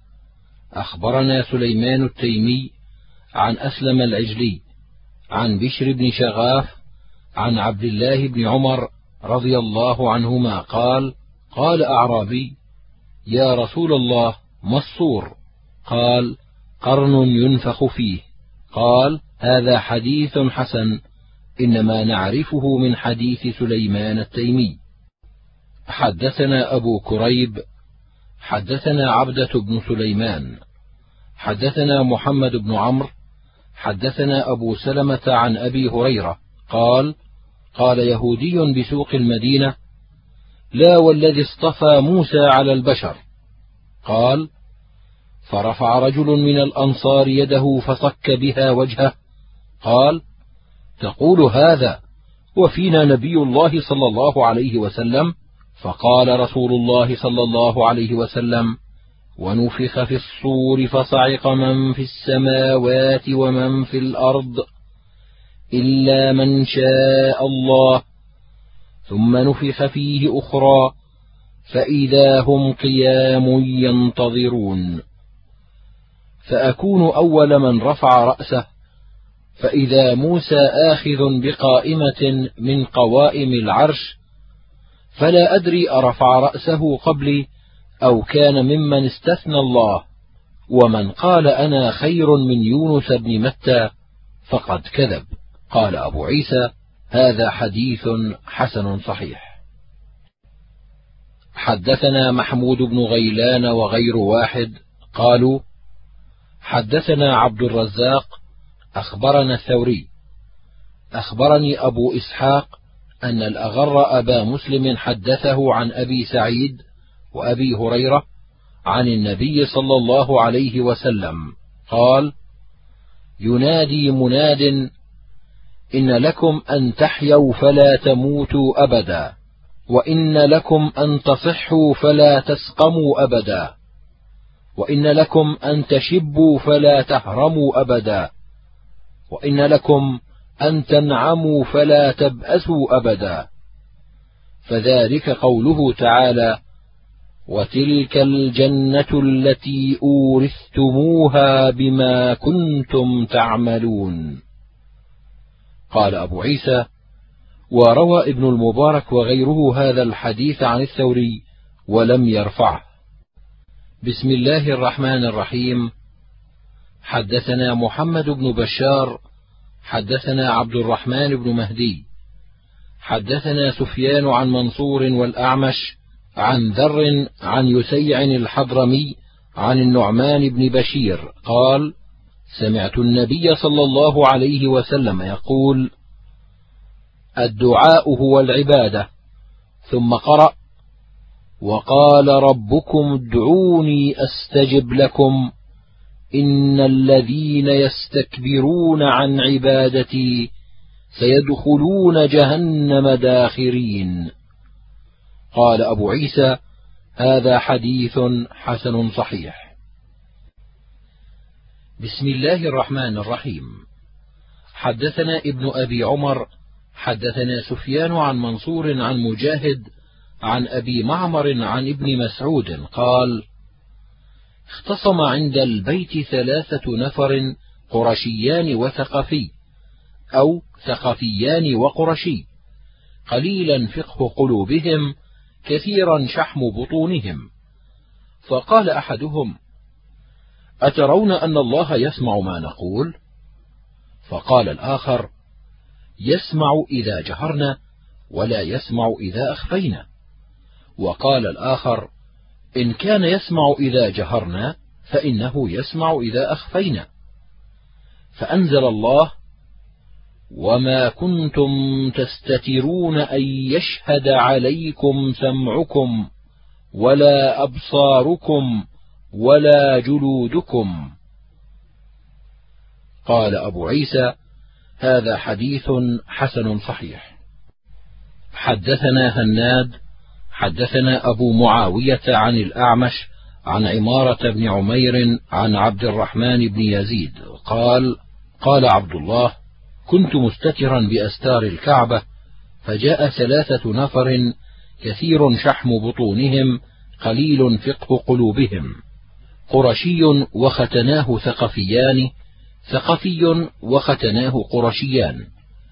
أخبرنا سليمان التيمي عن أسلم العجلي عن بشر بن شغاف عن عبد الله بن عمر رضي الله عنهما قال: قال أعرابي: يا رسول الله، ما الصور؟ قال: قرن ينفخ فيه. قال: هذا حديث حسن، إنما نعرفه من حديث سليمان التيمي. حدثنا أبو كريب حدثنا عبدة بن سليمان حدثنا محمد بن عمرو حدثنا أبو سلمة عن أبي هريرة قال: قال يهودي بسوق المدينة: لا والذي اصطفى موسى على البشر. قال: فرفع رجل من الأنصار يده فصك بها وجهه. قال: تقول هذا وفينا نبي الله صلى الله عليه وسلم؟ فقال رسول الله صلى الله عليه وسلم: ونفخ في الصور فصعق من في السماوات ومن في الأرض إلا من شاء الله، ثم نفخ فيه أخرى فإذا هم قيام ينتظرون، فأكون أول من رفع رأسه، فإذا موسى آخذ بقائمة من قوائم العرش، فلا أدري أرفع رأسه قبلي أو كان ممن استثنى الله. ومن قال أنا خير من يونس بن متى فقد كذب. قال أبو عيسى: هذا حديث حسن صحيح. حدثنا محمود بن غيلان وغير واحد قالوا: حدثنا عبد الرزاق أخبرنا الثوري أخبرني أبو إسحاق أن الأغر أبا مسلم حدثه عن أبي سعيد وأبي هريرة عن النبي صلى الله عليه وسلم قال: ينادي مناد: إن لكم أن تحيوا فلا تموتوا أبدا، وإن لكم أن تصحوا فلا تسقموا أبدا، وإن لكم أن تشبوا فلا تهرموا أبدا، وإن لكم أن تنعموا فلا تبأسوا أبدا. فذلك قوله تعالى: وتلك الجنة التي أورثتموها بما كنتم تعملون. قال أبو عيسى: وروى ابن المبارك وغيره هذا الحديث عن الثوري ولم يرفعه. بسم الله الرحمن الرحيم. حدثنا محمد بن بشار حدثنا عبد الرحمن بن مهدي حدثنا سفيان عن منصور والأعمش عن ذر عن يسيع الحضرمي عن النعمان بن بشير قال: سمعت النبي صلى الله عليه وسلم يقول: الدعاء هو العبادة. ثم قرأ: وقال ربكم ادعوني أستجب لكم إن الذين يستكبرون عن عبادتي سيدخلون جهنم داخرين. قال أبو عيسى: هذا حديث حسن صحيح. بسم الله الرحمن الرحيم. حدثنا ابن أبي عمر حدثنا سفيان عن منصور عن مجاهد عن أبي معمر عن ابن مسعود قال: اختصم عند البيت ثلاثة نفر قرشيان وثقفي، أو ثقفيان وقرشي، قليلا فقه قلوبهم كثيرا شحم بطونهم. فقال أحدهم: أترون أن الله يسمع ما نقول؟ فقال الآخر: يسمع إذا جهرنا ولا يسمع إذا أخفينا. وقال الآخر: إن كان يسمع إذا جهرنا فإنه يسمع إذا أخفينا. فأنزل الله: وما كنتم تستترون أن يشهد عليكم سمعكم ولا أبصاركم ولا جلودكم. قال أبو عيسى: هذا حديث حسن صحيح. حدثنا هناد حدثنا أبو معاوية عن الأعمش عن عمارة بن عمير عن عبد الرحمن بن يزيد قال: قال عبد الله: كنت مستترا بأستار الكعبة، فجاء ثلاثة نفر كثير شحم بطونهم قليل فقه قلوبهم، قرشي وختناه ثقفيان، ثقفي وختناه قرشيان،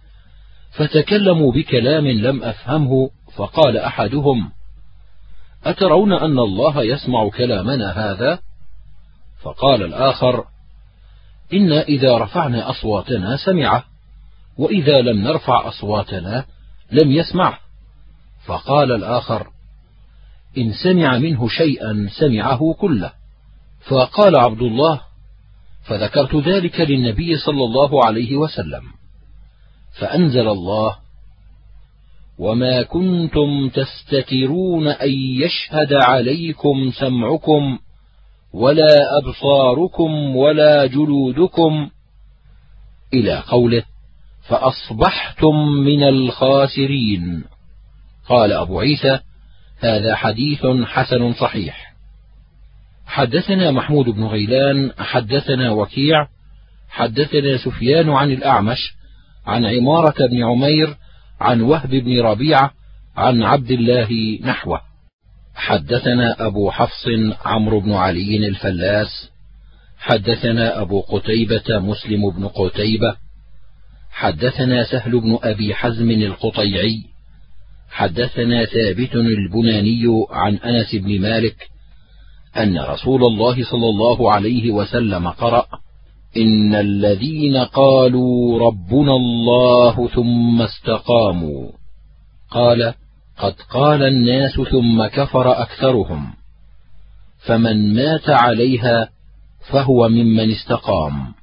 فتكلموا بكلام لم أفهمه. فقال أحدهم: أترون أن الله يسمع كلامنا هذا؟ فقال الآخر: إنا إذا رفعنا أصواتنا سمعه، وإذا لم نرفع أصواتنا لم يسمعه. فقال الآخر: إن سمع منه شيئا سمعه كله. فقال عبد الله: فذكرت ذلك للنبي صلى الله عليه وسلم، فأنزل الله: وما كنتم تستترون أن يشهد عليكم سمعكم ولا أبصاركم ولا جلودكم، إلى قوله: فأصبحتم من الخاسرين. قال أبو عيسى: هذا حديث حسن صحيح. حدثنا محمود بن غيلان حدثنا وكيع حدثنا سفيان عن الأعمش عن عمارة بن عمير عن وهب بن ربيعة عن عبد الله نحوه. حدثنا أبو حفص عمرو بن علي الفلاس حدثنا أبو قتيبة مسلم بن قتيبة حدثنا سهل بن أبي حزم القطيعي حدثنا ثابت البناني عن أنس بن مالك أن رسول الله صلى الله عليه وسلم قرأ: إن الذين قالوا ربنا الله ثم استقاموا. قال: قد قال الناس ثم كفر أكثرهم، فمن مات عليها فهو ممن استقام.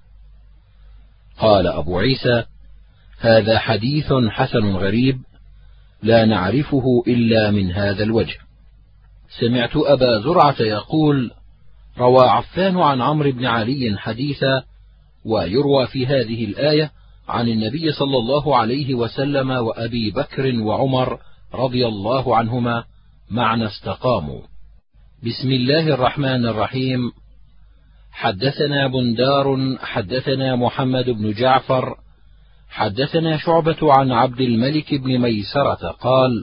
قال أبو عيسى: هذا حديث حسن غريب لا نعرفه إلا من هذا الوجه. سمعت أبا زرعة يقول: روى عفان عن عمرو بن علي حديثا، ويروى في هذه الآية عن النبي صلى الله عليه وسلم وأبي بكر وعمر رضي الله عنهما معنى استقاموا. بسم الله الرحمن الرحيم. حدثنا بندار حدثنا محمد بن جعفر حدثنا شعبة عن عبد الملك بن ميسرة قال: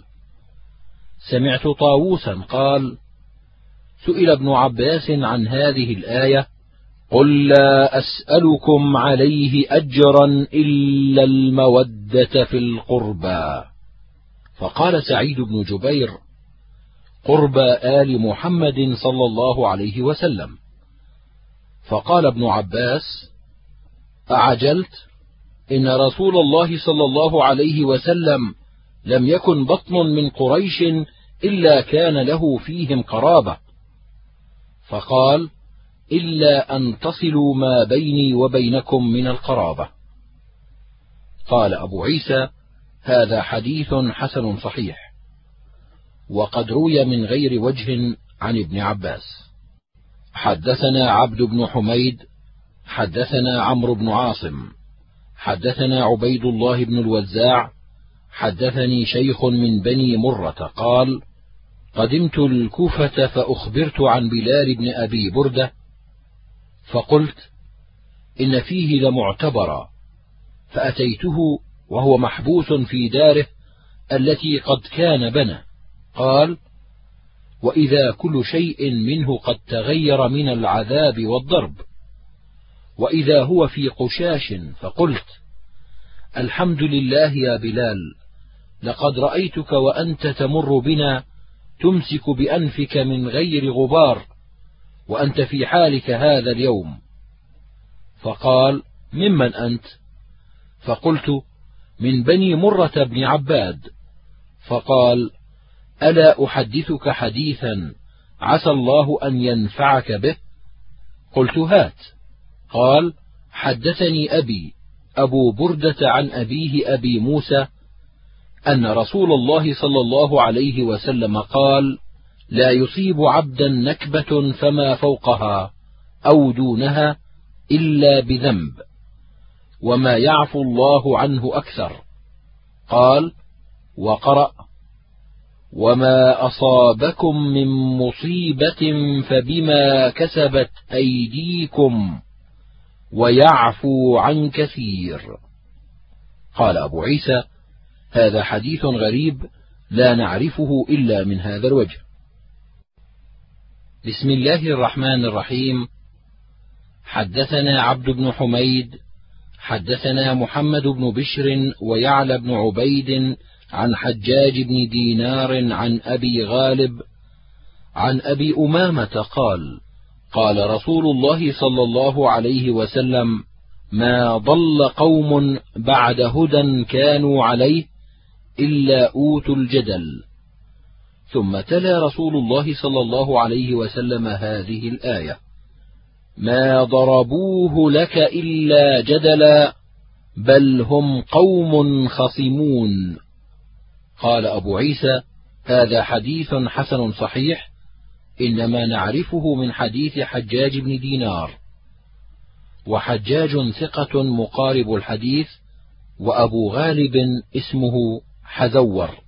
سمعت طاووسا قال: سئل ابن عباس عن هذه الآية: قل لا أسألكم عليه أجرا إلا المودة في القربى. فقال سعيد بن جبير: قربى آل محمد صلى الله عليه وسلم. فقال ابن عباس: أعجلت؟ إن رسول الله صلى الله عليه وسلم لم يكن بطن من قريش إلا كان له فيهم قرابة. فقال: إلا أن تصلوا ما بيني وبينكم من القرابة. قال أبو عيسى: هذا حديث حسن صحيح، وقد روي من غير وجه عن ابن عباس. حدثنا عبد بن حميد حدثنا عمرو بن عاصم حدثنا عبيد الله بن الوزاع حدثني شيخ من بني مرة قال: قدمت الكوفة فأخبرت عن بلال بن أبي بردة، فقلت: إن فيه لمعتبرا، فأتيته وهو محبوس في داره التي قد كان بنى. قال: وإذا كل شيء منه قد تغير من العذاب والضرب، وإذا هو في قشاش. فقلت: الحمد لله يا بلال، لقد رأيتك وأنت تمر بنا تمسك بأنفك من غير غبار، وأنت في حالك هذا اليوم. فقال: ممن أنت؟ فقلت: من بني مرة بن عباد. فقال: ألا أحدثك حديثا عسى الله أن ينفعك به؟ قلت: هات. قال: حدثني أبي أبو بردة عن أبيه أبي موسى أن رسول الله صلى الله عليه وسلم قال: لا يصيب عبدا نكبة فما فوقها أو دونها إلا بذنب، وما يعفو الله عنه أكثر. قال: وقرأ: وما أصابكم من مصيبة فبما كسبت أيديكم ويعفو عن كثير. قال أبو عيسى: هذا حديث غريب لا نعرفه إلا من هذا الوجه. بسم الله الرحمن الرحيم. حدثنا عبد بن حميد حدثنا محمد بن بشر ويعلى بن عبيد عن حجاج بن دينار عن أبي غالب عن أبي أمامة قال: قال رسول الله صلى الله عليه وسلم: ما ضل قوم بعد هدى كانوا عليه إلا أوتوا الجدل. ثم تلا رسول الله صلى الله عليه وسلم هذه الآية: ما ضربوه لك إلا جدلا بل هم قوم خصمون. قال أبو عيسى: هذا حديث حسن صحيح، إنما نعرفه من حديث حجاج بن دينار، وحجاج ثقة مقارب الحديث، وأبو غالب اسمه حزور.